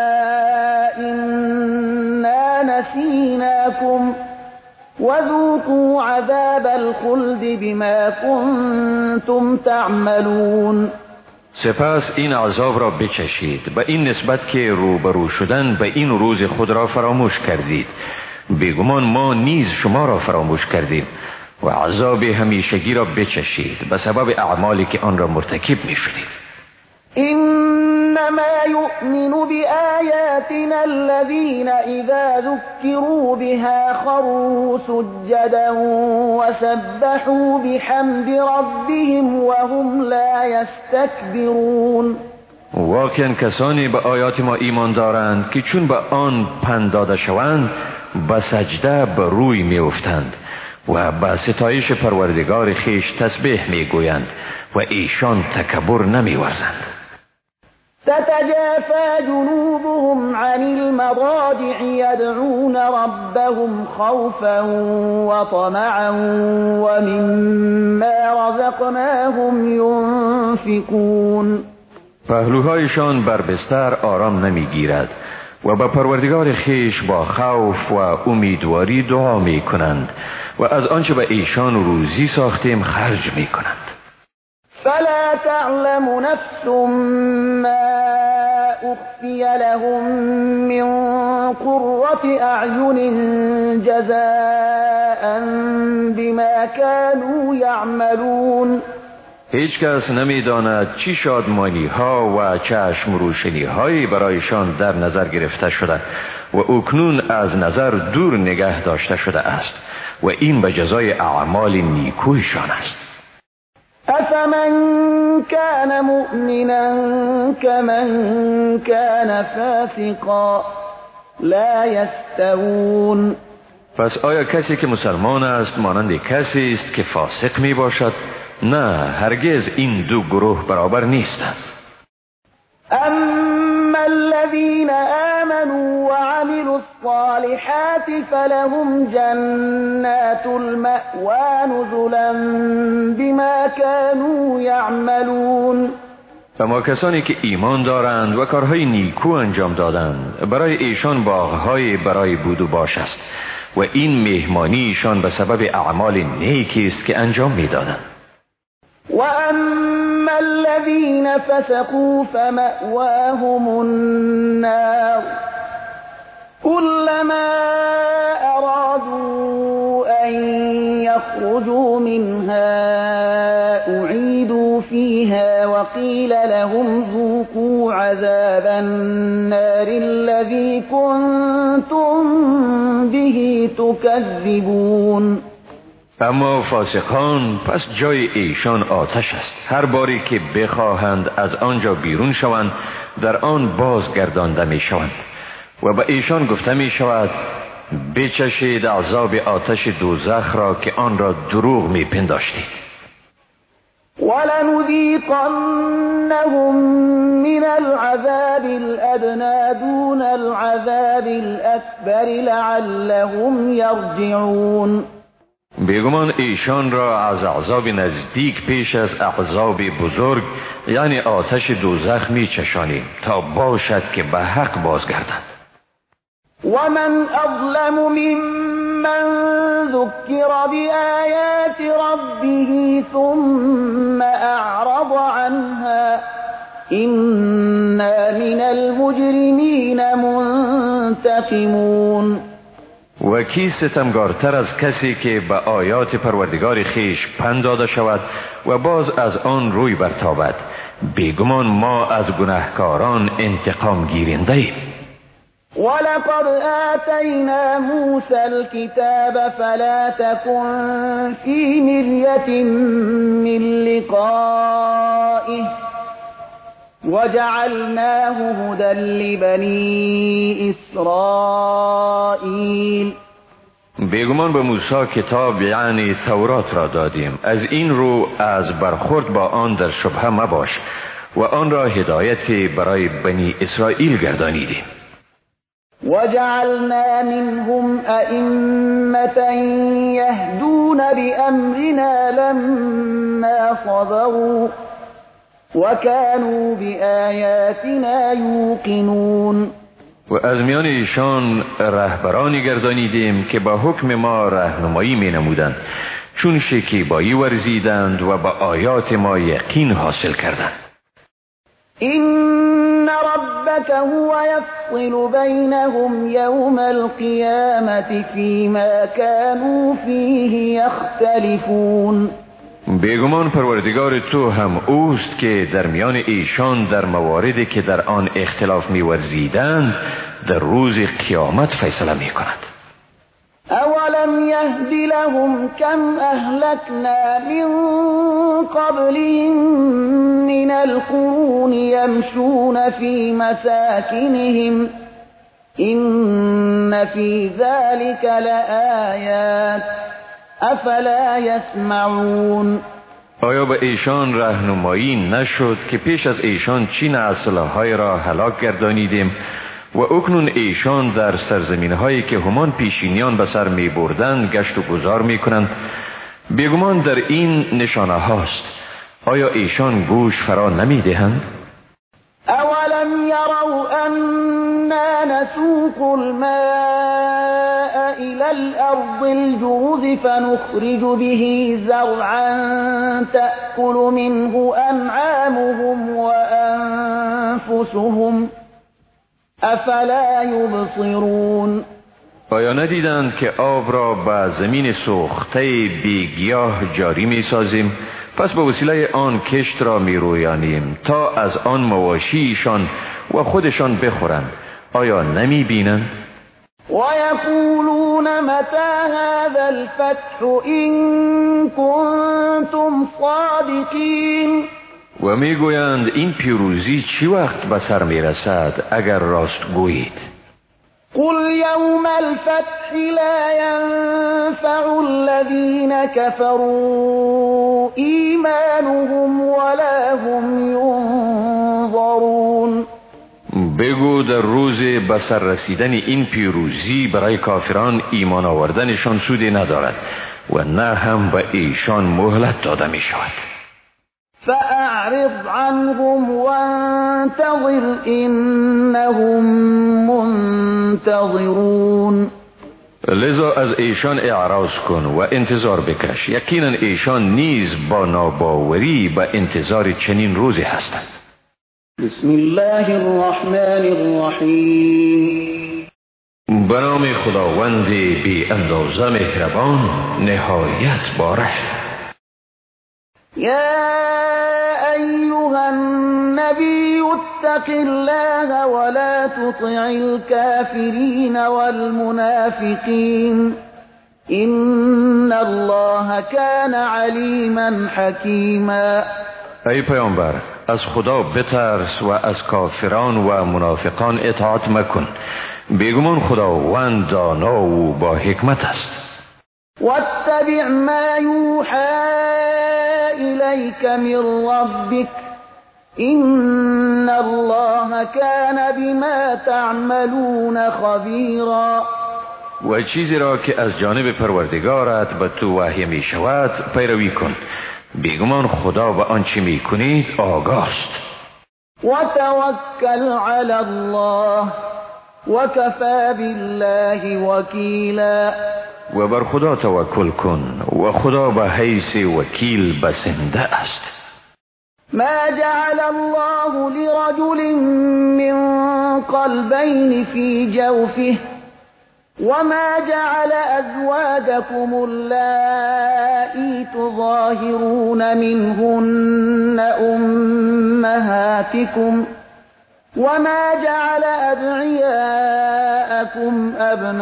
إنا نسيناكم وذوقوا عذاب الخلد بما كنتم تعملون. سپس این عذاب را بچشید به این نسبت که روبرو شدن به این روز خود را فراموش کردید. بیگمان ما نیز شما را فراموش کردیم و عذاب همیشگی را بچشید به سبب اعمالی که آن را مرتکب می شدید. انما يؤمن بآياتنا الذين اذا ذكروا بها خروا سجدا وسبحوا بحمد ربهم وهم لا يستكبرون. واقعا کسانی به آیات ما ایمان دارند که چون به آن پند داده شوند به سجده به روی می افتند و به ستایش پروردگار خیش تسبیح می گویند و ایشان تکبر نمی ورزند. تتجافى جنوبهم عن المضاجع يدعون ربهم خوفا وطمعا ومما رزقناهم ينفقون. پهلوهایشان بر بستر آرام نمی گیرد و به پروردگار خیش با خوف و امیدواری دعا می کنند و از آنچه به ایشان روزی ساختیم خرج می کنند. فلا تعلم نفس ما أخفي لهم من قرة أعين جزاء بما كانوا يعملون. هیچ کس نمی داند چی شادمانی ها و چشم روشنی هایی برایشان در نظر گرفته شده و اکنون از نظر دور نگه داشته شده است و این به جزای اعمال نیکویشان است. أفمن كان مؤمنا كمن كان فاسقا لا يستوون. پس آیا کسی که مسلمان است مانند کسی است که فاسق می باشد؟ نه، هرگز این دو گروه برابر نیستند. اما الذين آمنوا وعملوا الصالحات فلهم جنات المأوى نزلا بما كانوا يعملون. اما کسانی که ایمان دارند و کارهای نیکو انجام دادند برای ایشان باغهای برای بود و باش است و این مهمانی ایشان به سبب اعمال نیکی است که انجام می‌دادند. و اما الذين فسقوا فمأواهم النار كلما ارادوا ان يخرجوا منها اعيدوا فيها وقيل لهم ذوقوا عذاب النار الذي كنتم به تكذبون. اما فاسقان پس جای ایشان آتش است. هر باری که بخواهند از آنجا بیرون شوند در آن بازگردانده می شوند و به ایشان گفته می شود بچشید عذاب آتش دوزخ را که آن را دروغ می پنداشتید. ولنذيقنهم من العذاب الأدنى دون العذاب الأكبر لعلهم يرجعون. بیگمان ایشان را از عذاب نزدیک پیش از عذاب بزرگ یعنی آتش دوزخ می چشانیم تا باشد که به حق بازگردند. ومن أظلم ممن ذكر بآيات ربه ثم أعرض عنها إنا من المجرمين منتقمون. و کی ستمگارتر از کسی که به آیات پروردگار خیش پند داده شود و باز از آن روی برتابد؟ بیگمان ما از گناهکاران انتقام گیرنده ایم. ولقد آتينا موسى الكتاب فلا تكن في مرية من لقائه وجعلناه هدى لبني إسرائيل. بیگمان به موسی کتاب یعنی تورات را دادیم، از این رو از برخورد با آن در شبهه مباش و آن را هدایت برای بنی اسرائیل گردانیدیم. وجعلنا منهم أئمة يهدون بأمرنا لما صبروا وكانوا بآياتنا يوقنون. و از میان ایشان رهبرانی گردانیدیم که با حکم ما راهنمایی می نمودند چون شکیبایی ورزیدند و با آیات ما یقین حاصل کردند. إن ربك هو يفصل بينهم يوم القيامة فيما كانوا فيه يختلفون. بیگمان پروردگار تو هم اوست که در میان ایشان در مواردی که در آن اختلاف می‌ورزیدند در روز قیامت فیصله می‌کند. أولم يهد لهم كم أهلكنا من قبلهم من القرون يمشون في مساكنهم إن في ذلك لآيات أفلا يسمعون. آیا به ایشان راهنمایی نشد که پیش از ایشان چه نسل‌های را هلاک گردانیدیم و اکنون ایشان در سرزمین‌هایی که همان پیشینیان به سر می‌بردند گشت و گذار می‌کنند؟ بیگمان در این نشانه هاست. آیا ایشان گوش فرا نمی‌دهند؟ اولم يروا أنا نسوق الماء إلى الأرض الجرز فنخرج به زرعا تأكل منه أنعامهم وأنفسهم افلا یبصرون. آیا ندیدند که آب را به زمین سوخته بیگیاه جاری می سازیم پس به وسیله آن کشت را می رویانیم تا از آن مواشیشان و خودشان بخورند؟ آیا نمی بینند؟ و یقولون متى هذا الفتح ان کنتم صادقین. و میگویند این پیروزی چی وقت به سر میرسد اگر راست گویید؟ قل يوم الفتح لا ينفع الذين كفروا ایمانهم ولا هم ينظرون. بگو در روز به سر رسیدن این پیروزی برای کافران ایمان آوردنشان سودی ندارد و نه هم به ایشان مهلت داده می شود. فأعرض عنهم وانتظر إنهم منتظرون. لذا از ایشان اعراض کن و انتظار بکش، یقینا ایشان نیز با ناباوری به انتظار چنین روزی هستند. بسم الله الرحمن الرحیم. به نام خداوند بی اندازه مهربان نهایت باره. یا ایها النبی اتق الله ولا تطع الكافرین والمنافقین ان الله كان علیما حکیما. ای پیامبر، از خدا بترس و از کافران و منافقان اطاعت مکن، بیگمان خداوند دانا و با حکمت است. واتبع ما یوحى الیک من ربک ان الله كان بما تعملون خبیرا. و چیزی را که از جانب پروردگارت به تو وحی می شود پیروی کن، بیگمان خدا به آنچه می کنید آگاه است. و توکل علی الله و کفی بالله وکیلا. و بر خدا توکل کن و خدا به حیث وکیل بسنده است. ما جعل الله لرجل من قلبين في جوفه وما جعل أزواجكم اللائي تظاهرون منهن أمهاتكم وما جعل أدعياءكم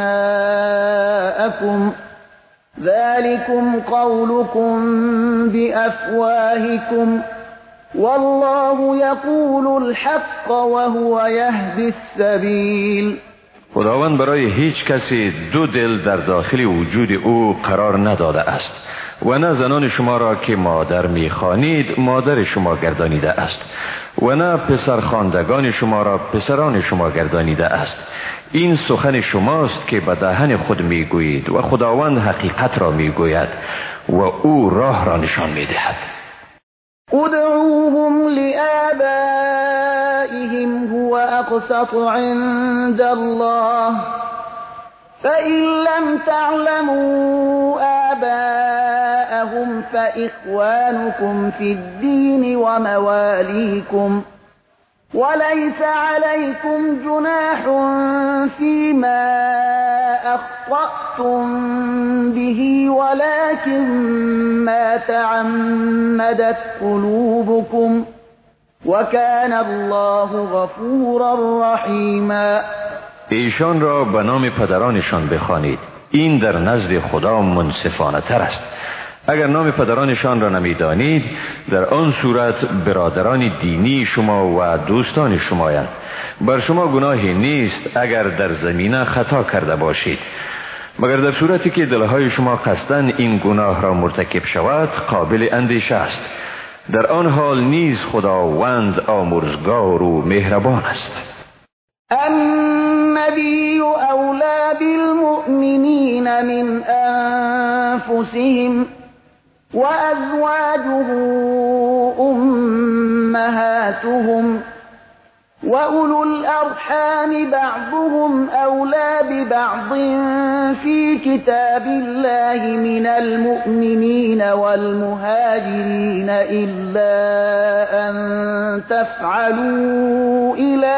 أبناءكم ذلكم قولكم بأفواهكم والله يقول الحق وهو يهدي السبيل. خداوند برای هیچ کسی دو دل در داخل وجود او قرار نداده است و نه زنان شما را که مادر می‌خوانید مادر شما گردانیده است و نه پسرخواندگان شما را پسران شما گردانیده است. این سخن شماست که به دهن خود میگویید و خداوند حقیقت را میگوید و او راه را نشان میدهد. ادعوهم لآبائهم هو أقسط عند الله فإن لم تعلموا آباءهم فإخوانكم في الدين ومواليكم وليس عليكم جناح فيما أخطأتم به ولكن ما تعمدت قلوبكم وكان الله غفورا رحيما. ایشان را به نام پدرانشان بخوانید، این در نزد خدا منصفانه تر است. اگر نام پدرانشان را نمیدانید در آن صورت برادران دینی شما و دوستان شمایند. بر شما گناهی نیست اگر در زمینه خطا کرده باشید، مگر در صورتی که دلهای شما قصداً این گناه را مرتکب شود قابل اندیشه است. در آن حال نیز خداوند آمرزگار و مهربان است. النبی اولی بالمؤمنین من انفسهم وأزواجه أمهاتهم وأولو الأرحام بعضهم أولى ببعض في كتاب الله من المؤمنين والمهاجرين إلا أن تفعلوا إلى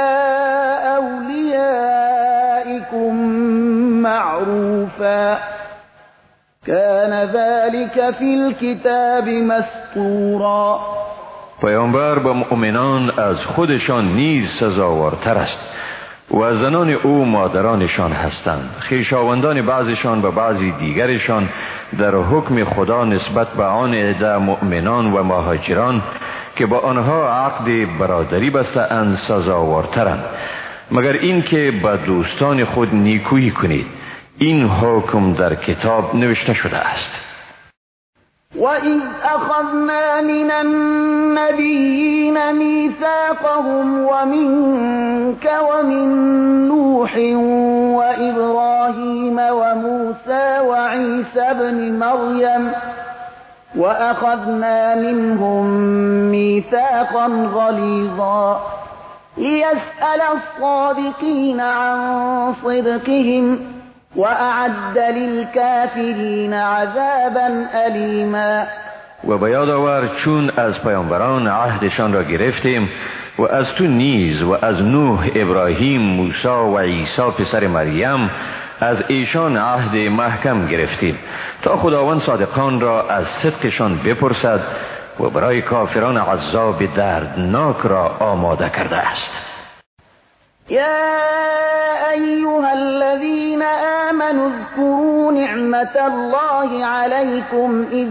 أوليائكم معروفا كان ذلك في الكتاب مسطورا. پیامبر به مؤمنان از خودشان نیز سزاوارتر است و زنان او مادرانشان هستند. خویشاوندان بعضشان به بعضی دیگرشان در حکم خدا نسبت به آن عده مؤمنان و مهاجران که با آنها عقد برادری بسته‌اند سزاوارترند مگر این که با دوستان خود نیکویی کنید. این حکم در کتاب نوشته شده است. وَإِذْ أَخَذْنَا مِنَ النَّبِيِّينَ مِيثَاقَهُمْ وَمِنكَ وَمِن نُّوحٍ وَإِبْرَاهِيمَ وَمُوسَىٰ وَعِيسَى ابْنِ مَرْيَمَ وَأَخَذْنَا مِنْهُم مِّيثَاقًا غَلِيظًا لِّيَسْأَلَ الصَّادِقِينَ عَن صِدْقِهِمْ وَأَعَدَّ لِلْكَافِرِينَ عَذَابًا أَلِيمًا. و به یاد آور چون از پیامبران عهدشان را گرفتیم و از تو نیز و از نوح، ابراهیم، موسی و عیسی پسر مریم از ایشان عهد محکم گرفتیم تا خداوند صادقان را از صدقشان بپرسد و برای کافران عذاب دردناک را آماده کرده است. يا أيها الذين آمنوا اذكروا نعمة الله عليكم إذ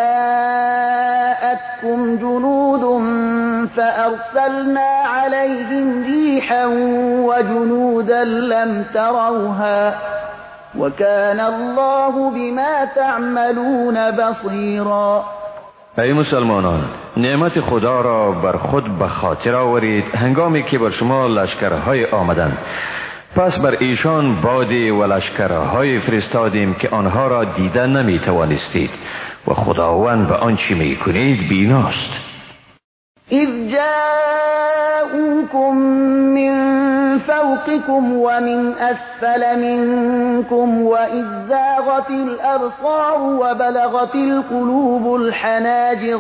جاءتكم جنود فأرسلنا عليهم ريحا وجنودا لم تروها وكان الله بما تعملون بصيرا. ای مسلمانان، نعمت خدا را بر خود به خاطر آورید هنگامی که بر شما لشکرهای آمدند. پس بر ایشان بادی و لشکرهای فرستادیم که آنها را دیده نمی توانستید و خداوند به آنچه می کنید بیناست. اذ جاءوكم من فوقكم ومن أسفل منكم وإذ زاغت الأبصار وبلغت القلوب الحناجر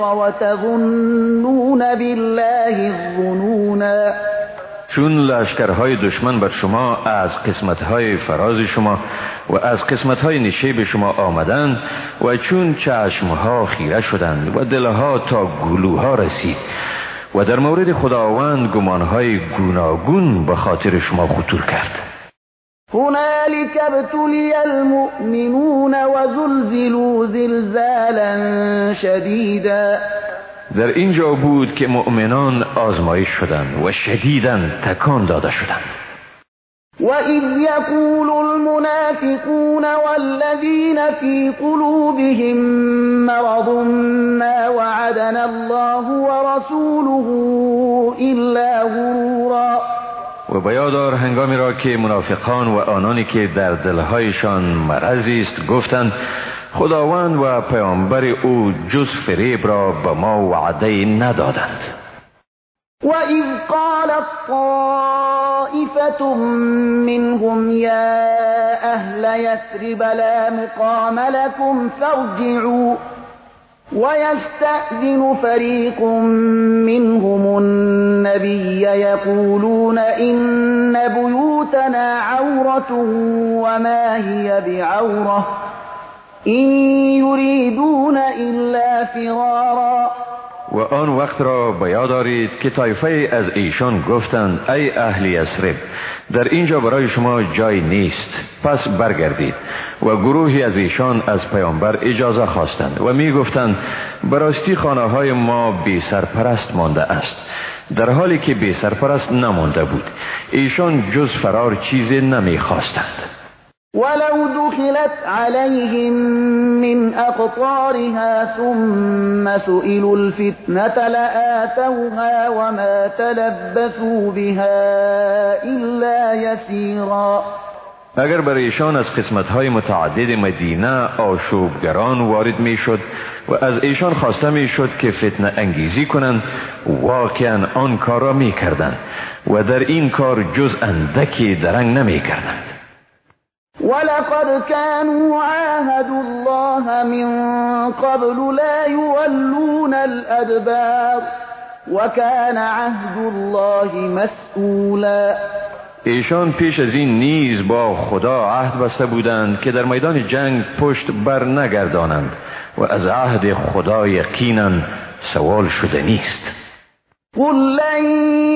وتظنون بالله الظنونا. چون لشکرهای دشمن بر شما از قسمتهای فراز شما و از قسمتهای نشیب شما آمدند و چون چشمها خیره شدند و دلها تا گلوها رسید و در مورد خداوند گمانهای گوناگون به خاطر شما خطور کرد. هنالك ابتلي المؤمنون وزلزلوا زلزالا شدیدا. در اینجا بود که مؤمنان آزمایش شدند و شدیداً تکان داده شدند. وَإِذْ يَقُولُ الْمُنَافِقُونَ وَالَّذِينَ فِي قُلُوبِهِم مَّرَضٌ مَّا وَعَدَنَا اللَّهُ وَرَسُولُهُ إِلَّا غُرُورًا. و به یاد آر هنگامی را که منافقان و آنانی که در دلهایشان مرضی است گفتند خداوند و پیامبر او جز فریب را به ما وعده ندادند. وَإِذْ قَالَتْ طَائِفَةٌ مِّنْهُمْ يَا أَهْلَ يَثْرِبَ لَا مُقَامَ لَكُمْ فَارْجِعُوا وَيَسْتَأْذِنُ فَرِيقٌ مِّنْهُمُ النَّبِيَّ يَقُولُونَ إِنَّ بُيُوتَنَا عَوْرَةٌ وَمَا هِيَ بِعَوْرَةٍ إِن يُرِيدُونَ إِلَّا فِرَارًا. و آن وقت را به یاد آرید که طایفه از ایشان گفتند ای اهل یثرب در اینجا برای شما جای نیست، پس برگردید. و گروهی از ایشان از پیامبر اجازه خواستند و می گفتند براستی خانه های ما بی سرپرست مانده است، در حالی که بی سرپرست نمانده بود. ایشان جز فرار چیزی نمی خواستند. ولو دخلت عليهم من أقطارها ثم سئلوا الفتنة لآتوها وما تلبثوا بها إلا يسيرا. اگر بر ایشان از قسمت‌های متعدد مدینه آشوبگران وارد می‌شد و از ایشان خواسته می‌شد که فتنه انگیزی کنند، واقعاً آن کار را می‌کردند و در این کار جز اندکی درنگ نمی‌کردند. ولقد كانوا عاهدوا الله من قبل لا يولون الأدبار وكان عهد الله مسئولا. ایشان پیش از این نیز با خدا عهد بسته بودند که در میدان جنگ پشت بر نگردانند و از عهد خدا یقیناً سوال شده نیست. قل لن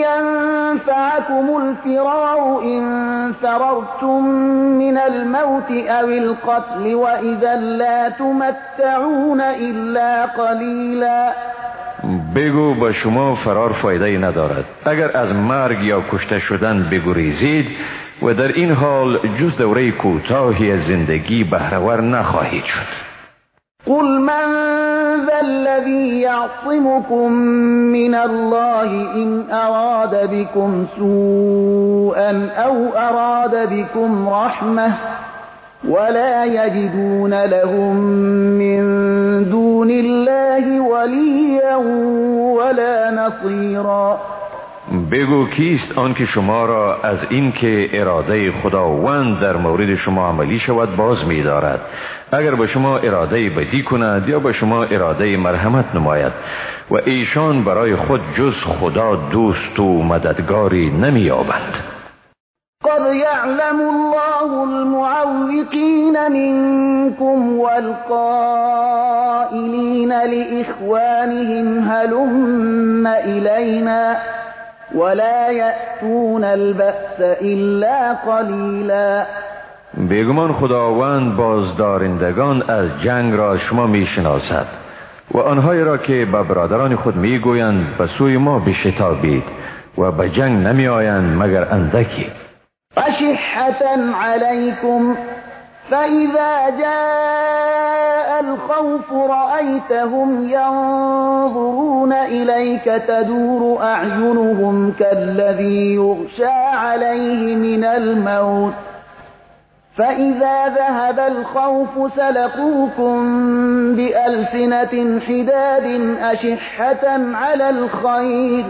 ينفعكم الفرار إن فررتم من الموت أو القتل وإذا لا تمتعون إلا قليلا. بگو به شما فرار فایده ندارد. اگر از مرگ یا کشته شدن بگریزید و در این حال جز دوره کوتاهی از زندگی بهره‌ور نخواهید شد. قل من ذا الذي يعصمكم من الله إن أراد بكم سوءا أو أراد بكم رحمة ولا يجدون لهم من دون الله وليا ولا نصيرا. بگو کیست آن که شما را از این که اراده خداوند در مورد شما عملی شود باز می دارد؟ اگر به شما اراده بدی کند یا به شما اراده مرحمت نماید و ایشان برای خود جز خدا دوست و مددگاری نمی یابند. قد يعلم الله المعوقين منكم والقائلين لإخوانهم هلم إلينا ولا يأتون البأس إلا قليلا. بیگمان خداوند بازدارندگان از جنگ را شما می شناسد و آنهایی را که به برادران خود می گویند به سوی ما بشتابید و به جنگ نمی آیند مگر اندکی. أشحة عليكم فإذا جاء الخوف رأيتهم ينظرون إليك تدور أعينهم كالذي يغشى عليه من الموت فإذا ذهب الخوف سلقوكم بألسنة حداد أشحة على الخير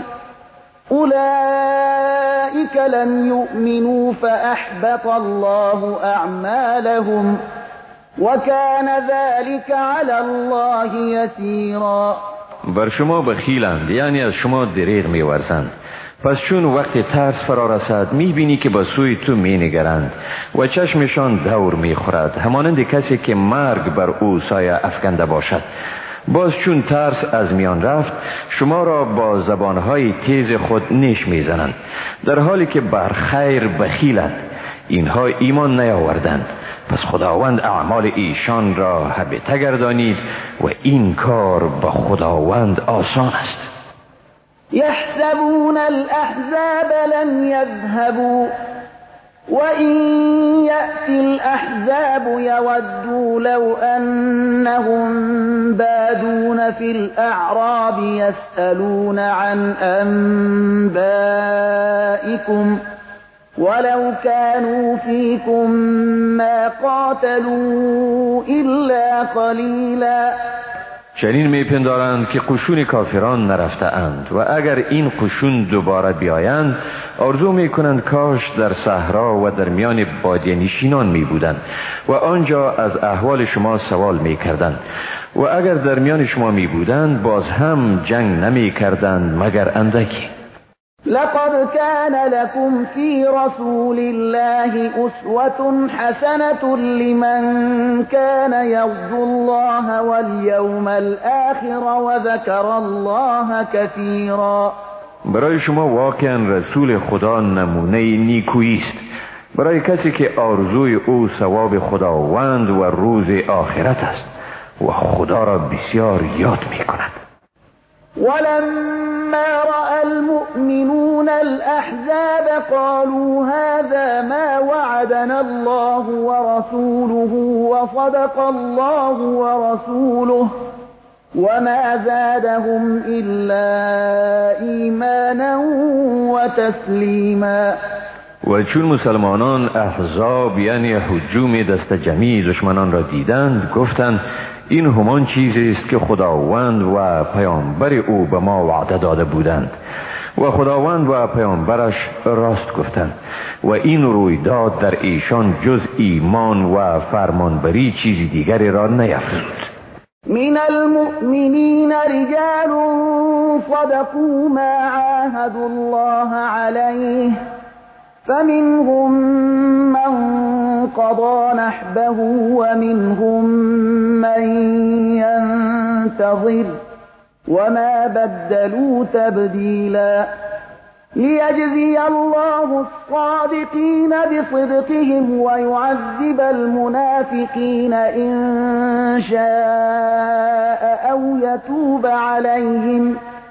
أولئك لم يؤمنوا فأحبط الله أعمالهم وكان ذلك على الله يسيرا. بر شما بخیلند، یعنی از شما دریغ می‌ورزند. پس چون وقت ترس فرا رسد می‌بینی که به سوی تو می‌نگرند و چشمشان دور می‌خورد همانند کسی که مرگ بر او سایه افکنده باشد. باز چون ترس از میان رفت شما را با زبانهای تیز خود نیش میزنند در حالی که بر خیر بخیلند. اینها ایمان نیاوردند، پس خداوند اعمال ایشان را هبطه گردانید و این کار به خداوند آسان است. يحسبون الأحزاب لم يذهبوا وإن يأتي الأحزاب يودوا لو أنهم بادون في الأعراب يسألون عن أنبائكم ولو كانوا فيكم ما قاتلوا إلا قليلا. چنین میپندارند که قشون کافران نرفته اند و اگر این قشون دوباره بیایند آرزو میکنند کاش در صحرا و در میان بادیه نشینان میبودند و آنجا از احوال شما سوال میکردند و اگر در میان شما میبودند باز هم جنگ نمیکردند مگر اندکی. لقد كان لكم في رسول الله أسوة حسنة لمن كان يرجو الله واليوم الآخر وذكر الله كثيرا. برای شما واقعا رسول خدا نمونه نیکویی است برای کسی که آرزوی او ثواب خداوند و روز آخرت است و خدا را بسیار یاد می‌کند. ولما رأى المؤمنون الأحزاب قالوا هذا ما وعدنا الله ورسوله وصدق الله ورسوله وما زادهم إلا إيمانا وتسليما. و چون مسلمانان احزاب یعنی هجوم دست جمعی دشمنان را دیدند گفتند این همان چیزی است که خداوند و پیامبر او به ما وعده داده بودند و خداوند و پیامبرش راست گفتند و این رویداد در ایشان جز ایمان و فرمانبری چیزی دیگری را نیفزود. من المؤمنین رجال صدقوا ما عاهدوا الله علیه فمنهم من قضى نحبه ومنهم من ينتظر وما بدلوا تبديلا. ليجزي الله الصادقين بصدقهم ويعذب المنافقين إن شاء أو يتوب عليهم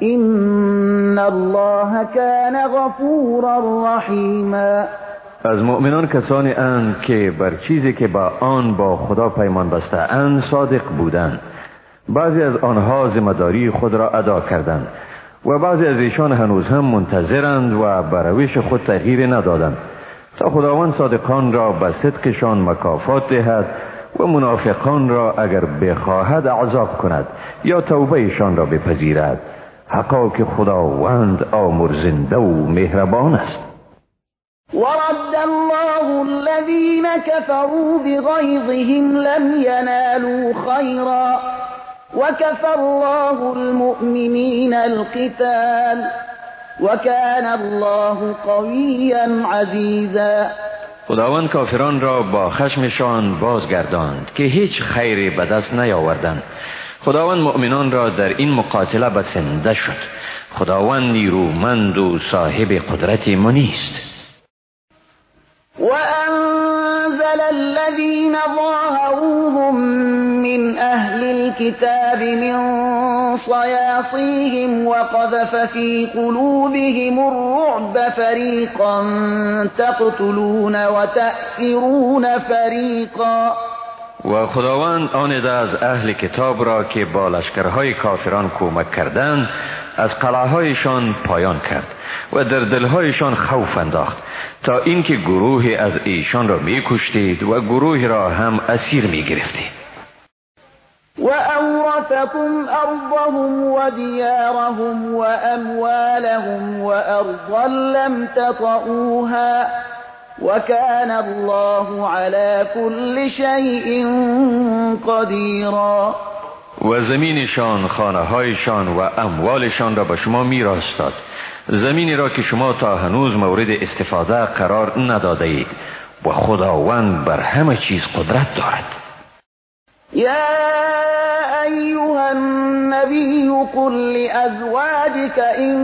إن الله كان غفورا رحيما. از مؤمنان کسانی اند که بر چیزی که با آن با خدا پیمان بسته اند صادق بودند. بعضی از آنها ذمه‌داری خود را ادا کردند و بعضی از ایشان هنوز هم منتظرند و بر روش خود تغییر ندادند تا خداوند صادقان را به صدقشان مکافات دهد و منافقان را اگر بخواهد عذاب کند یا توبه ایشان را بپذیرد. حقا که خداوند آمرزنده و مهربان است. ورد الله الذين كفروا بغيظهم لم ينالوا خيرا وكفى الله المؤمنين القتال وكان الله قويا عزيزا. خداوند کافران را با خشمشان بازگرداند که هیچ خیری به دست نیاوردند. خداوند مؤمنان را در این مقاتله بسنده شد. خداوند نیرومند و صاحب قدرت منی است. وأنزل الذين ظاهروهم من أهل الكتاب من صياصيهم وقذف في قلوبهم الرعب فريقا تقتلون وتأسرون فريقا. و خداوند آن از اهل کتاب را که با لشکرهای کافران کمک کردند از قلعهایشان پایان کرد و در دلهایشان خوف انداخت تا اینکه گروهی از ایشان را می‌کشتید و گروهی را هم اسیر می‌گرفتید. وأورثكم أرضهم وديارهم وأموالهم وأرضا لم تطئوها وكان الله على كل شيء قديرا. و زمینشان، خانه‌هایشان و اموالشان را به شما میراث داد، زمینی را که شما تا هنوز مورد استفاده قرار نداده اید و خداوند بر همه چیز قدرت دارد. يا أيها النبي قل لأزواجك إن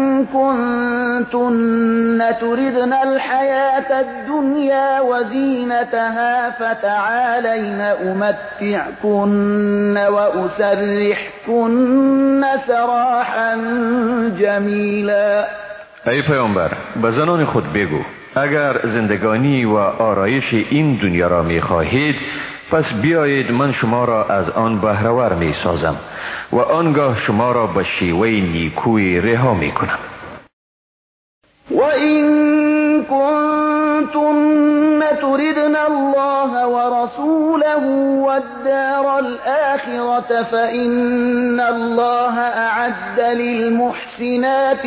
كنتن تردن الحياة الدنيا وزينتها فتعالين أمتعكن وأسرحكن سراحا جميلا. ای پیامبر، به زنان خود بگو اگر زندگانی و آرایش این دنیا را می خواهید پس بیایید من شما را از آن بهره‌ور می سازم و آنگاه شما را به شیوه نیکویی رها می کنم. و این کنتن تردن الله و رسوله والدار الآخرة فإن الله أعد للمحسنات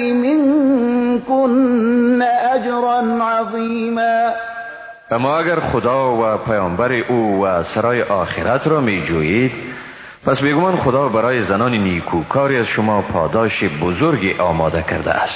منكن أجرا عظيما. اما اگر خدا و پیامبر او و سرای آخرت را می جویید پس بیگمان خدا برای زنان نیکوکاری از شما پاداش بزرگی آماده کرده است.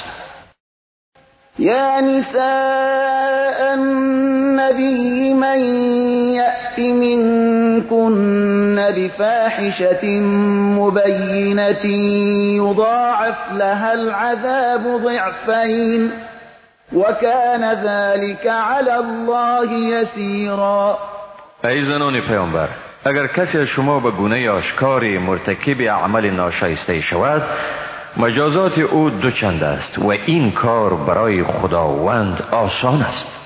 یا نساء النبی من یأت منکن بفاحشة مبینة یضاعف لها العذاب ضعفین وكان ذلك على الله يسيرا. ای زنان پیامبر، اگر کسی از شما به گونه آشکاری مرتکب عمل ناشایسته شود مجازات او 2 چند است و این کار برای خداوند آسان است.